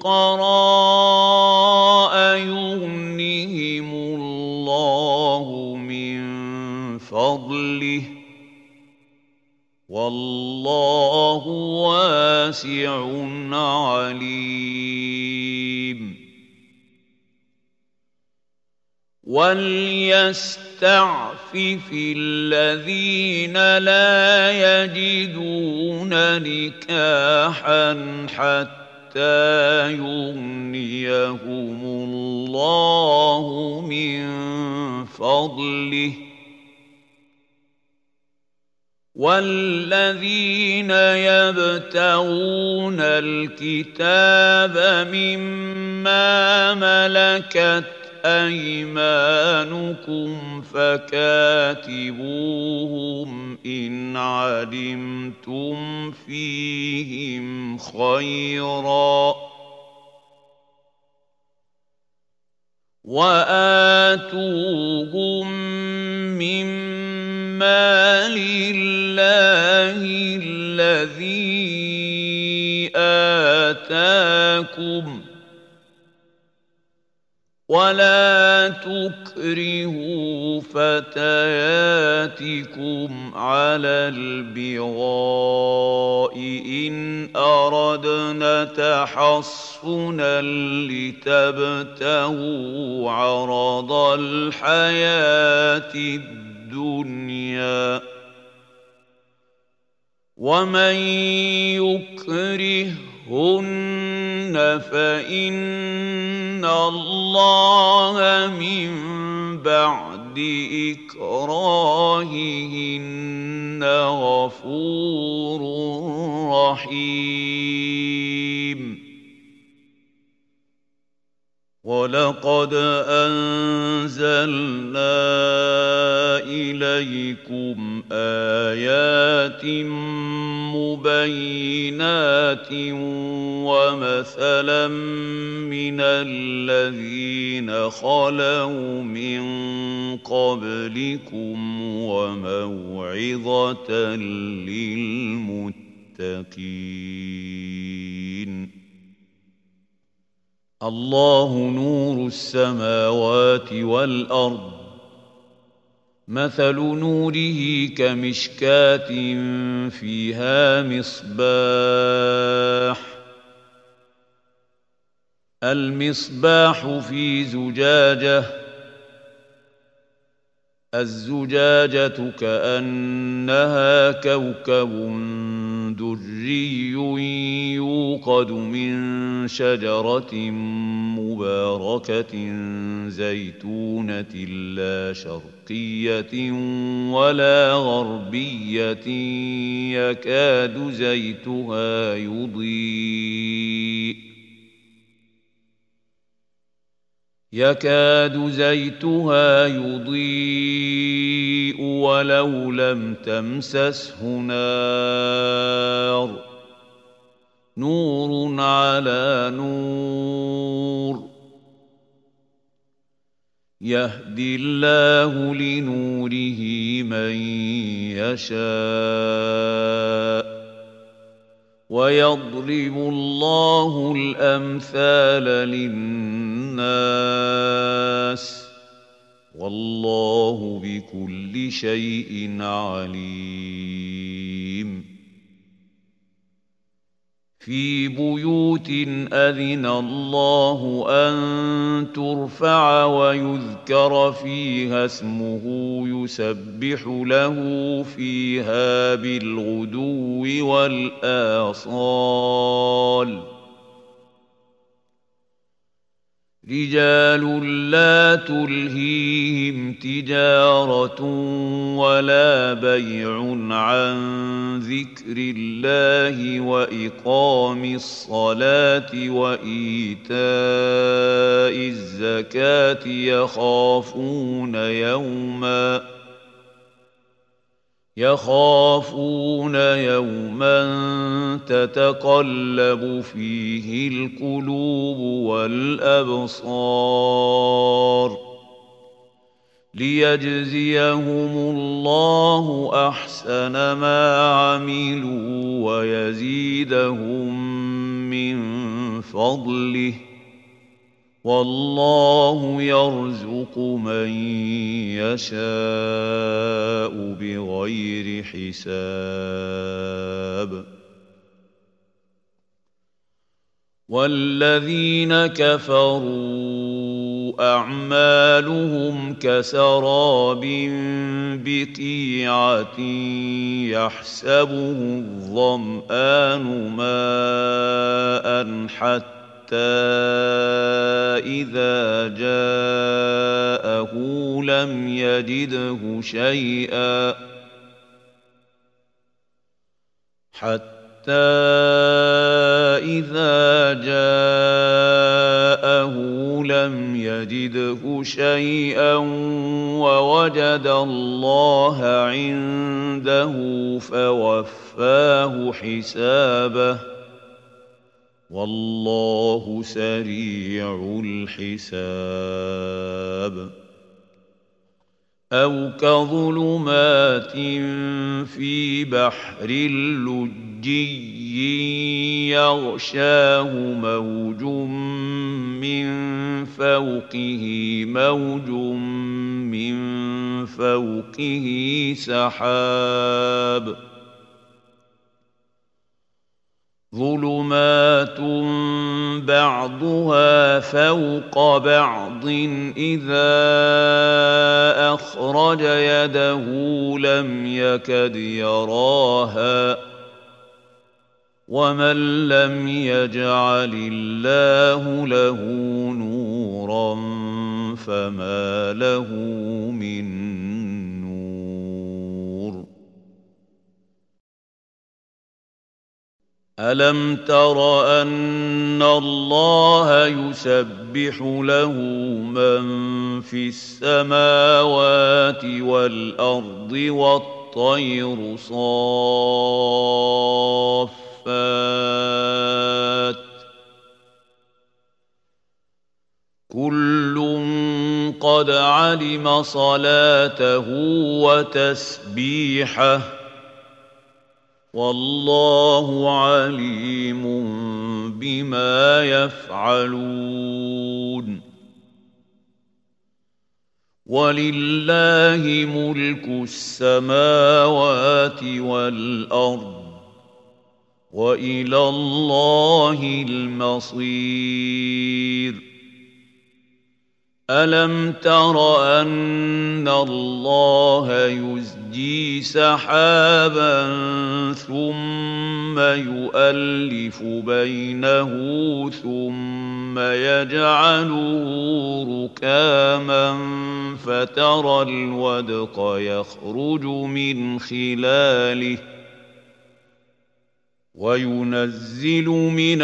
فقراء يغنهم الله من فضله والله واسع عليم وليستعفف الذين لا يجدون نكاحا حتى يغنيهم الله من فضله والذين يبتغون الكتاب مما ملكت أيمانكم فكاتبوهم إن علمتم فيهم خيرا وآتوهم مما لله الذي آتاكم ولا تكرهوا فتياتكم على البغاء إن أردنا تحصنا لتبتغوا عرض الحياة الدنيا ومن يكرههن فإن الله من بعد إكراههن غفور رحيم ولقد أنزلنا إليكم آيات مبينات ومثلا من الذين خلوا من قبلكم وموعظة للمتقين الله نور السماوات والأرض مثل نوره كمشكاة فيها مصباح المصباح في زجاجة الزجاجة كأنها كوكب دري يوقد من شجرة مباركة زيتونة لا شرقية ولا غربية يكاد زيتها يضيء يكاد زيتها يضيء ولو لم تمسسه نار نور على نور يهدي الله لنوره من يشاء ويضرب الله الأمثال للناس والله بكل شيء عليم في بيوت أذن الله أن ترفع ويذكر فيها اسمه يسبح له فيها بالغدو والآصال رجال لا تلهيهم تجارة ولا بيع عن ذكر الله وإقام الصلاة وإيتاء الزكاة يخافون يوما يخافون يوما تتقلب فيه القلوب والأبصار ليجزيهم الله أحسن ما عملوا ويزيدهم من فضله والله يرزق من يشاء بغير حساب والذين كفروا أعمالهم كسراب بقيعة يحسبه الظمآن ماء حتى إذا جاءه لم يجده شيئا حتى إذا جاءه لم يجده شيئا ووجد الله عنده فوفاه حسابه والله سريع الحساب أو كظلمات في بحر لجي يغشاه موج من فوقه موج من فوقه سحاب ظلمات بعضها فوق بعض إذا أخرج يده لم يكد يراها ومن لم يجعل الله له نورا فما له من نور ألم تر أن الله يسبح له من في السماوات والأرض والطير صافات كل قد علم صلاته وتسبيحه والله عليم بما يفعلون ولله ملك السماوات والأرض وإلى الله المصير ألم تر أن الله يزجي سحابا ثم يؤلف بينه ثم يجعله ركاما فترى الودق يخرج من خلاله وينزل من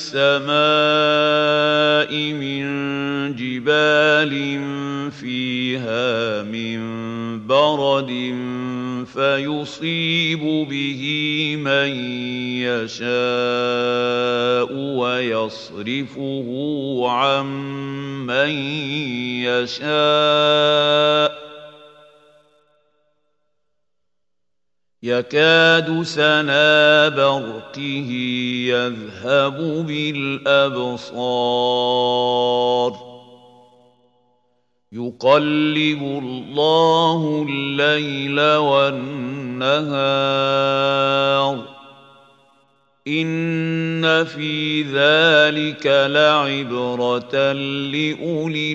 السماء من جبال فيها من برد فيصيب به من يشاء ويصرفه عن من يشاء يكاد سنا برقه يذهب بالأبصار يقلب الله الليل والنهار إن في ذلك لعبرة لأولي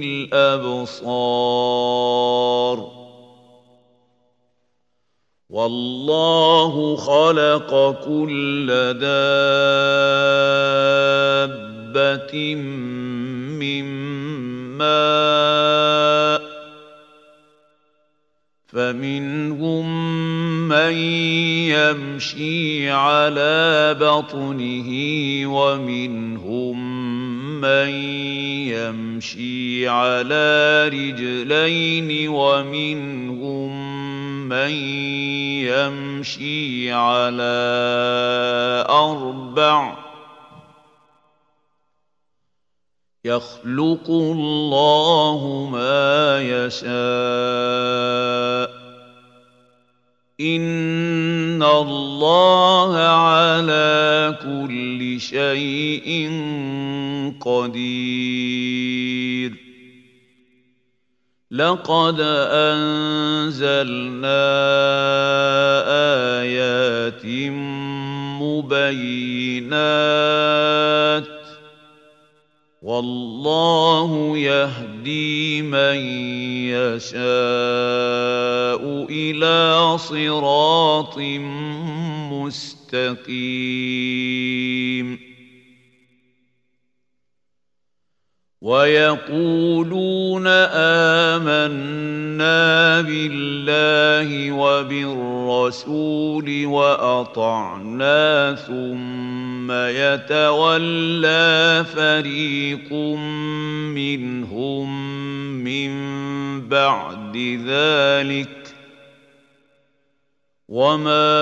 الأبصار والله خلق كل دابة من ماء فمنهم من يمشي على بطنه ومنهم من يمشي على رجلين ومنهم من يمشي على أربع يخلق الله ما يشاء إن الله على كل شيء قدير لقد أنزلنا آيات مبينات والله يهدي من يشاء إلى صراط مستقيم ويقولون آمنا بالله وبالرسول وأطعنا ثم يتولى فريق منهم من بعد ذلك وما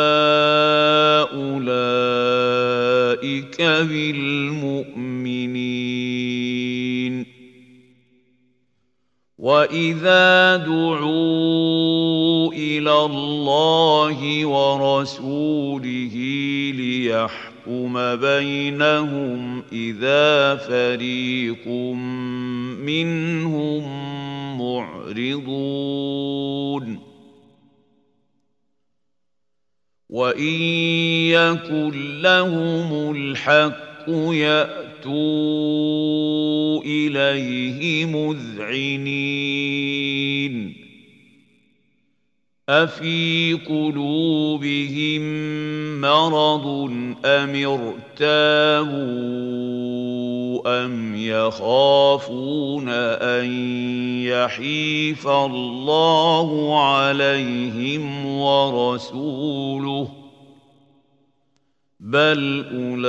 أولئك بالمؤمنين وإذا دعوا إلى الله ورسوله ليحكم بينهم إذا فريق منهم معرضون وإن يكن لهم الحق يأتوا إليه مذعنين أفي قلوبهم مرض أم ارتابوا أم يخافون أن يحيف الله عليهم ورسوله بل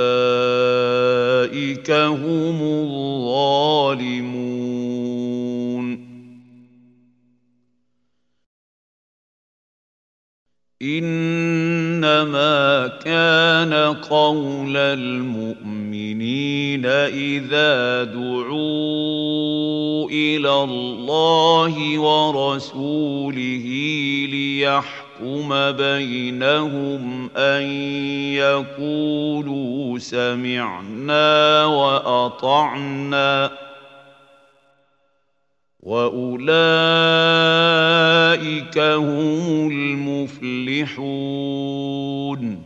أولئك هم الظالمون إنما كان قول المؤمنين إذا دعوا إلى الله ورسوله ليحكم بينهم أن يقولوا سمعنا وأطعنا وأولئك هم المفلحون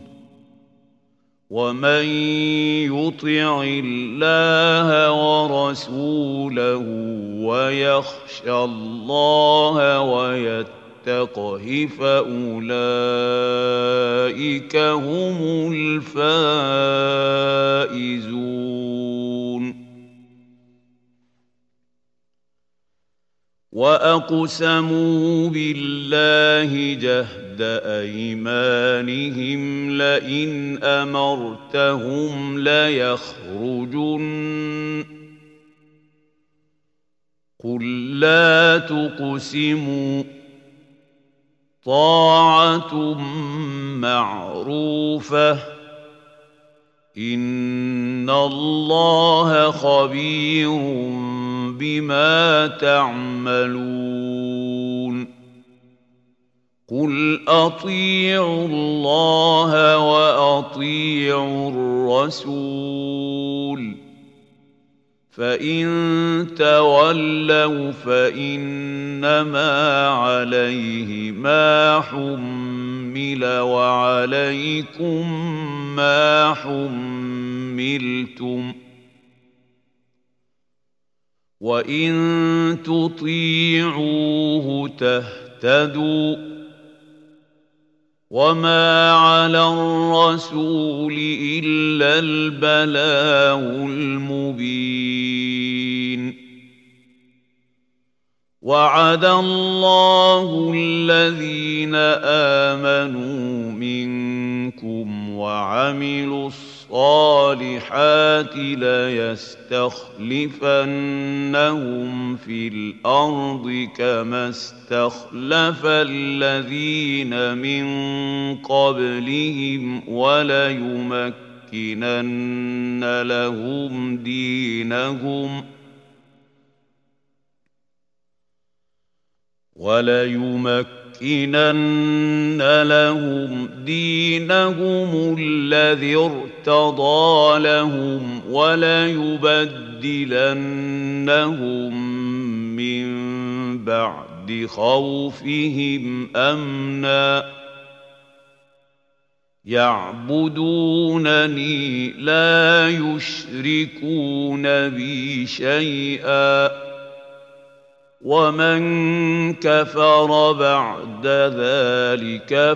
ومن يطع الله ورسوله ويخشى الله ويتقه فأولئك هم الفائزون وأقسموا بالله جهد أيمانهم لئن أمرتهم ليخرجن قل لا تقسموا طاعة معروفة إن الله خبير بما تعملون قل أطيعوا الله وأطيعوا الرسول فإن تولوا فإنما عليه ما حمل وعليكم ما حملتم وإن تطيعوه تهتدوا وما على الرسول إلا البلاغ المبين وعد الله الذين آمنوا منكم وعملوا الصالحات ليستخلفنهم في الأرض كما استخلف الذين من قبلهم وليمكنن لهم دينهم وليمكنن لهم دينهم الذي ارتضى لهم وليبدلنهم من بعد خوفهم أمنا يعبدونني لا يشركون بي شيئا ومن كفر بعد ذلك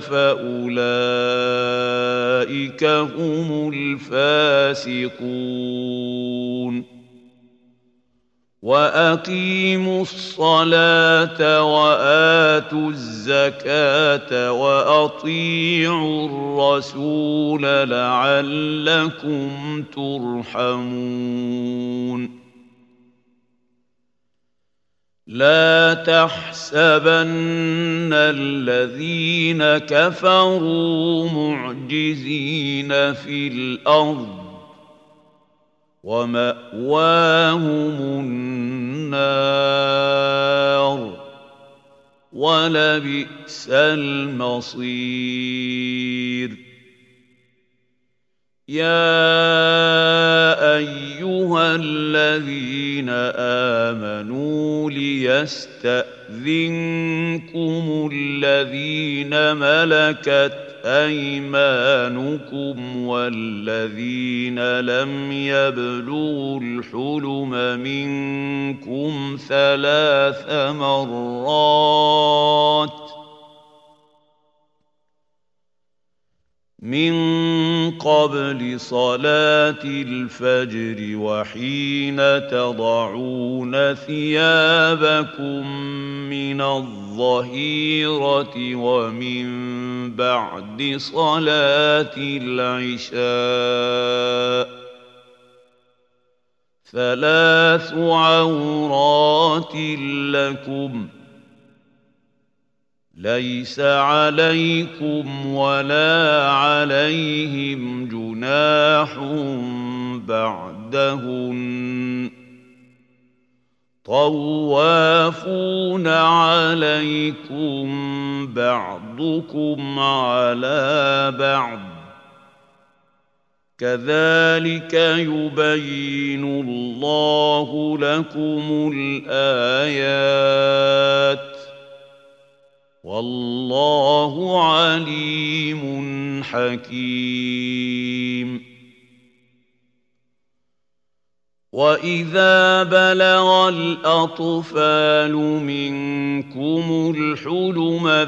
فأولئك هم الفاسقون وأقيموا الصلاة وآتوا الزكاة وأطيعوا الرسول لعلكم ترحمون لا تحسبن الذين كفروا معجزين في الأرض ومأواهم النار ولبئس المصير يا أيها الذين آمنوا ليستأذنكم الذين ملكت أيمانكم والذين لم يبلغوا الحلم منكم ثلاث مرات من قبل صلاة الفجر وحين تضعون ثيابكم من الظهيرة ومن بعد صلاة العشاء ثلاث عورات لكم ليس عليكم ولا عليهم جناح بعدهن طوافون عليكم بعضكم على بعض كذلك يبين الله لكم الآيات والله عليم حكيم وإذا بلغ الأطفال منكم الحلم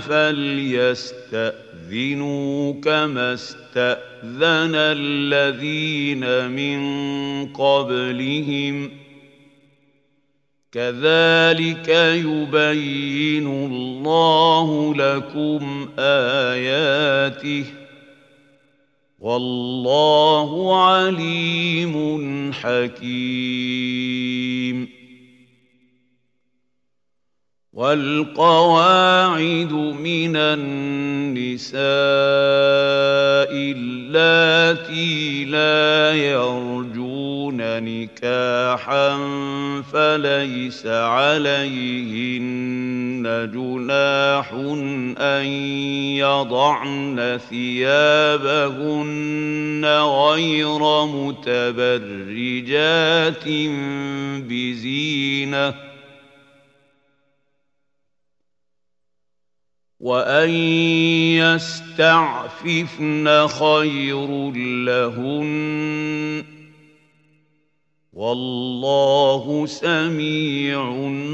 فليستأذنوا كما استأذن الذين من قبلهم كذلك يبين الله لكم آياته والله عليم حكيم والقواعد من النساء اللاتي لا يرجون نكاحا فليس عليهن جناح أن يضعن ثيابهن غير متبرجات بزينة وأن يستعففن خير لهن والله سميع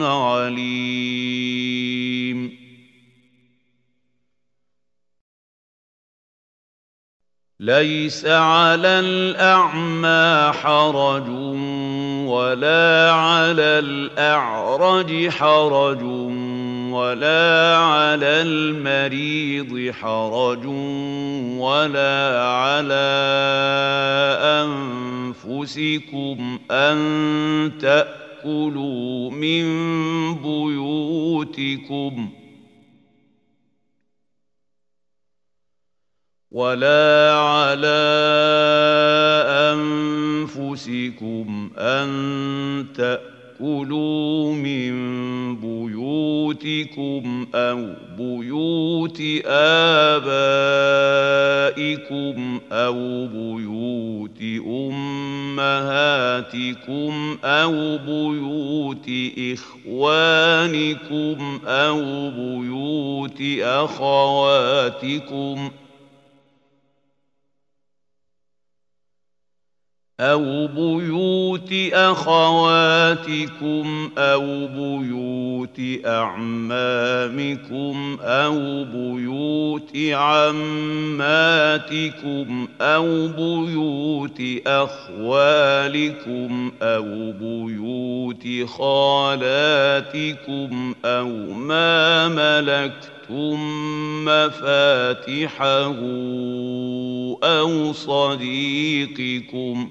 عليم. ليس على الأعمى حرج ولا على الأعرج حرج ولا على المريض حرج ولا على أنفسكم أن تأكلوا من بيوتكم ولا على أنفسكم أن تأكلوا من بيوتكم أو بيوت آبائكم أو بيوت أمهاتكم أو بيوت إخوانكم أو بيوت أخواتكم أو بيوت أخواتكم أو بيوت أعمامكم أو بيوت عماتكم أو بيوت أخوالكم أو بيوت خالاتكم أو ما ملكتم مفاتحه أو صديقكم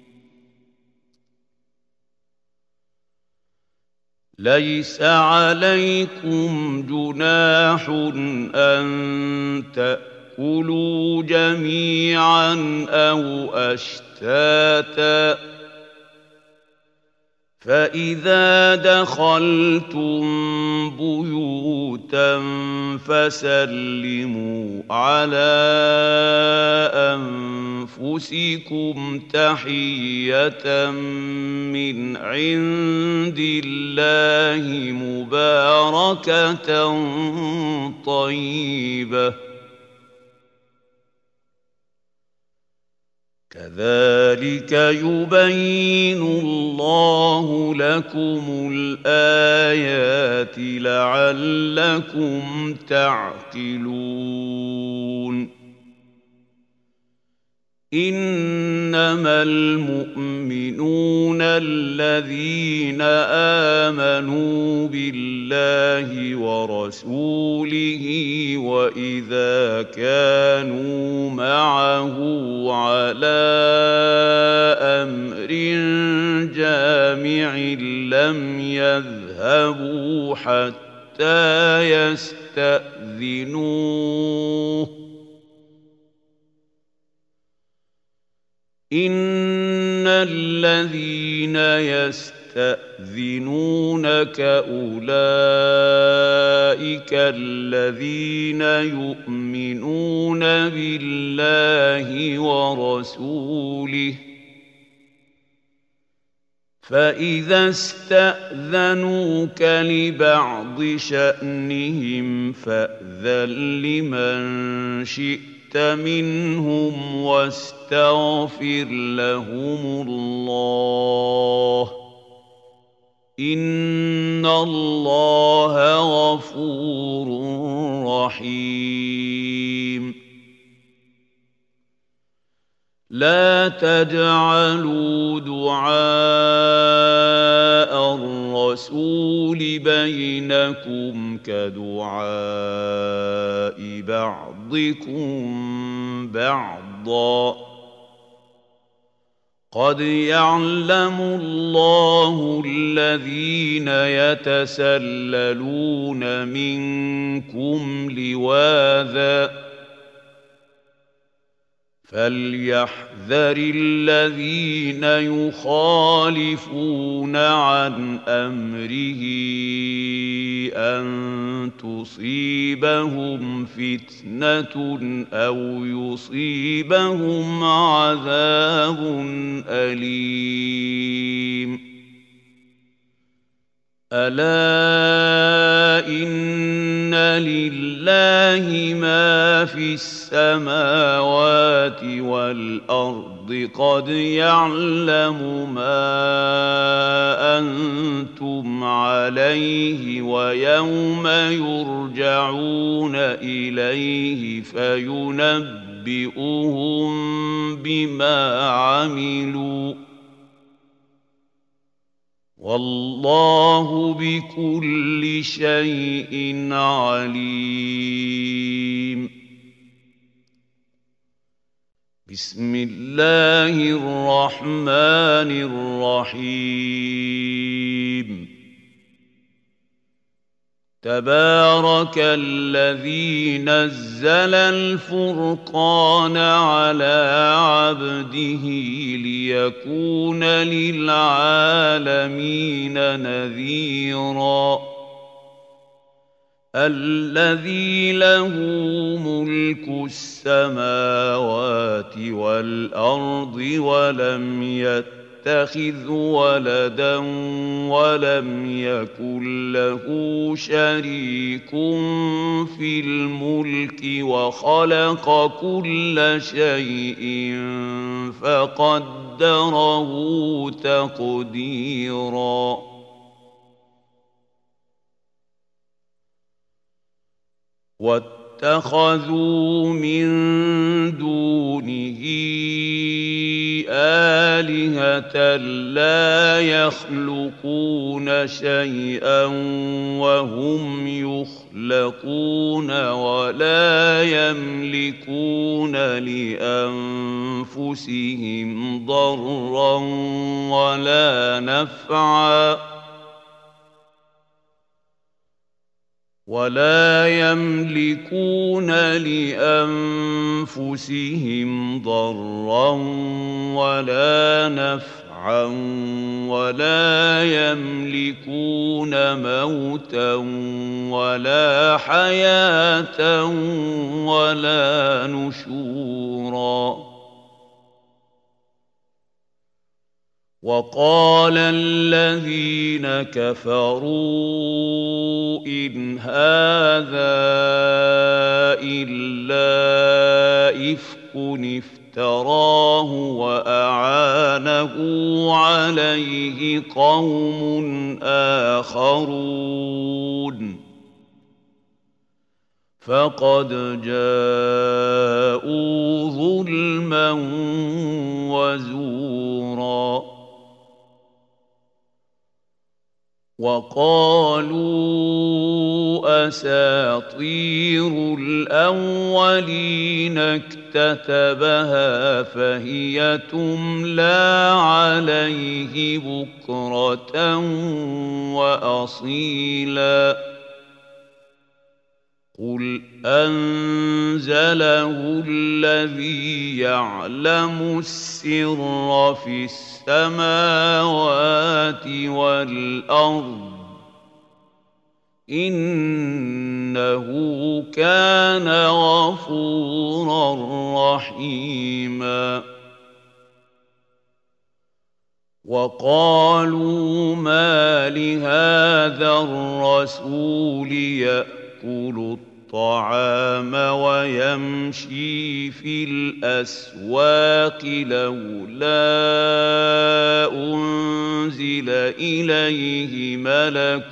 ليس عليكم جناح أن تأكلوا جميعا أو أشتاتا فإذا دخلتم بيوتا فسلموا على أنفسكم تحية من عند الله مباركة طيبة كذلك يبين الله لكم الآيات لعلكم تعقلون. إنما المؤمنون الذين آمنوا بالله ورسوله وإذا كانوا معه على أمر جامع لم يذهبوا حتى يستأذنوه إن الذين يستأذنونك أولئك الذين يؤمنون بالله ورسوله فإذا استأذنوك لبعض شأنهم فأذن لمن شئت منهم واستغفر لهم الله إن الله غفور رحيم. لا تجعلوا دعاء الرسول بينكم كدعاء بعضكم بعضا قد يعلم الله الذين يتسللون منكم لواذا فليحذر الذين يخالفون عن أمره أن تصيبهم فتنة أو يصيبهم عذاب أليم. ألا إن لله ما في السماوات والأرض قد يعلم ما أنتم عليه ويوم يرجعون إليه فينبئهم بما عملوا والله بكل شيء عليم. بسم الله الرحمن الرحيم. تبارك الذي نزل الفرقان على عبده ليكون للعالمين نذيرا. الذي له ملك السماوات والأرض ولم يتخذ يتخذ ولدا ولم يكن له شريك في الملك وخلق كل شيء فقدره تقديرا. واتخذوا من دونه آلهة لا يخلقون شيئا وهم يخلقون ولا يملكون لأنفسهم ضرا ولا نفعا ولا يملكون لأنفسهم ضرا ولا نفعا ولا يملكون موتا ولا حياة ولا نشورا. وقال الذين كفروا إن هذا إلا إفك افتراه وأعانه عليه قوم آخرون فقد جاءوا ظلما وزورا. وقالوا أساطير الأولين اكتتبها فهي تملى عليه بكرة وأصيلا. قل أنزله الذي يعلم السر في السماوات والأرض إنه كان غفورا رحيما. وقالوا ما لهذا الرسول يأكل الطعام ويمشي في الأسواق لولا أنزل إليه ملك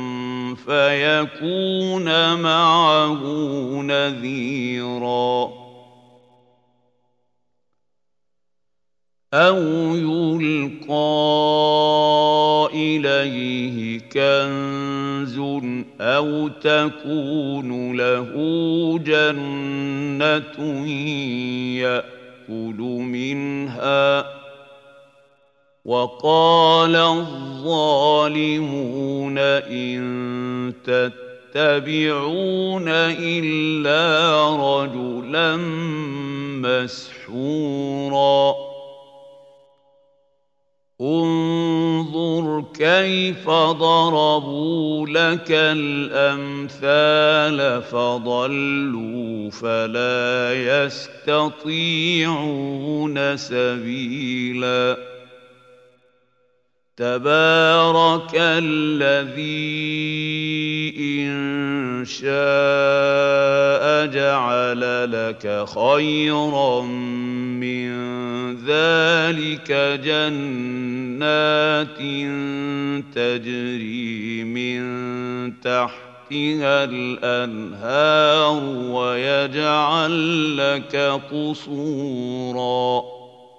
فيكون معه نذيرا. أو يلقى إليه كنز أو تكون له جنة يأكل منها. وقال الظالمون إن تتبعوا تتبعون إلا رجلا مسحورا انظر كيف ضربوا لك الأمثال فضلوا فلا يستطيعون سبيلا تبارك الذي إن شاء جعل لك خيرا من ذلك جنات تجري من تحتها الأنهار ويجعل لك قصورا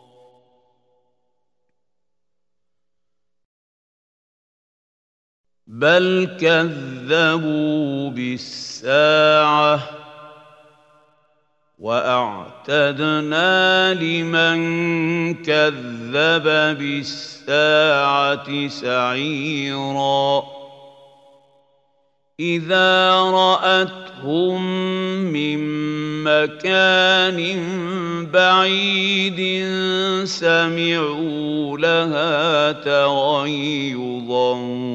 بل كذبوا بالساعة وأعتدنا لمن كذب بالساعة سعيرا إذا رأتهم من مكان بعيد سمعوا لها تغيظا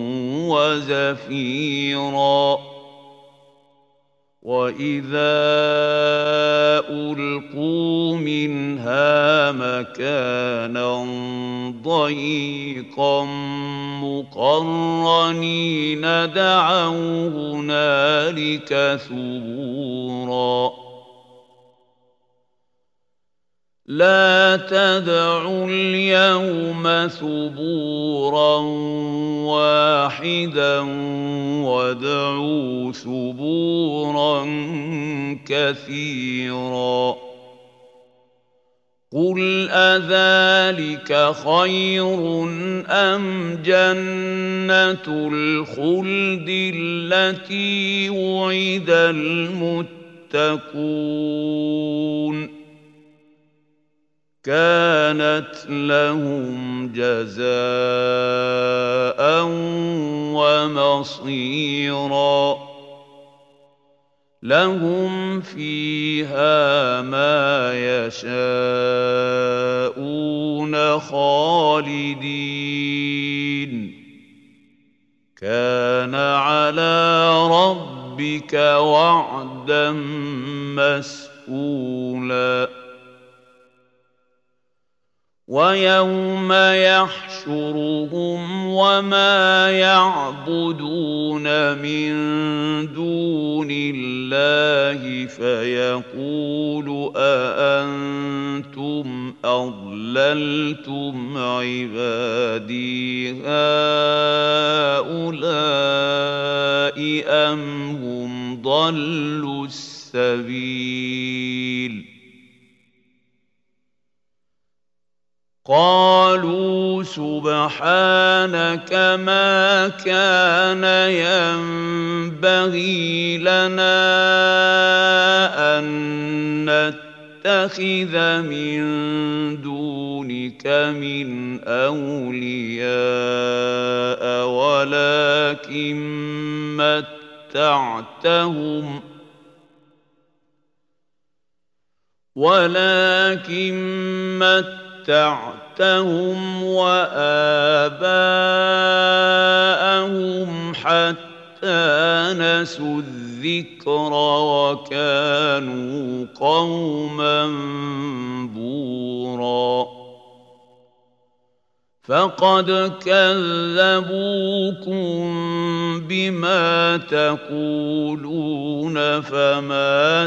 وزفيرا وإذا ألقوا منها مكانا ضيقا مقرنين دعوا هنالك ثبورا لا تدعوا اليوم ثبورا واحدا وادعوا ثبورا كثيرا قل أذلك خير أم جنة الخلد التي وعد المتقون كانت لهم جزاء ومصيرا لهم فيها ما يشاءون خالدين كان على ربك وعدا مسئولا ويوم يحشرهم وما يعبدون من دون الله فيقول أأنتم أضللتم عبادي هؤلاء أم هم ضلوا السبيل قالوا سبحانك ما كان ينبغي لنا أن نتخذ من دونك من أولياء ولكن متعتهم ولكن متعتهم متعتهم وآباءهم حتى نسوا الذكر وكانوا قوما بورا فقد كذبوكم بما تقولون فما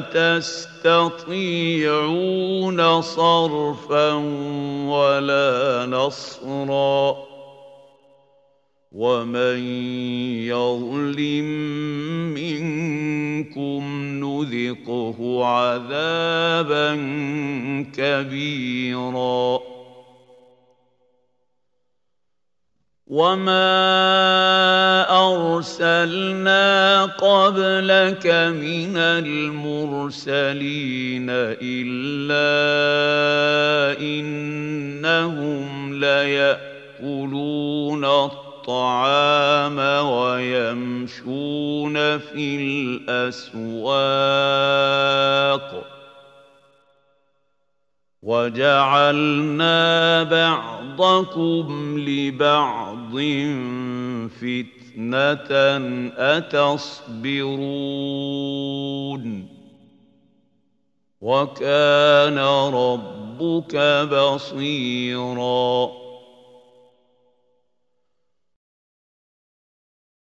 تستطيعون صرفا ولا نصرا ومن يظلم منكم نذقه عذابا كبيرا وما أرسلنا قبلك من المرسلين إلا إنهم ليأكلون الطعام الطعام ويمشون في الأسواق وجعلنا بعضكم لبعض فتنة أتصبرون وكان ربك بصيراً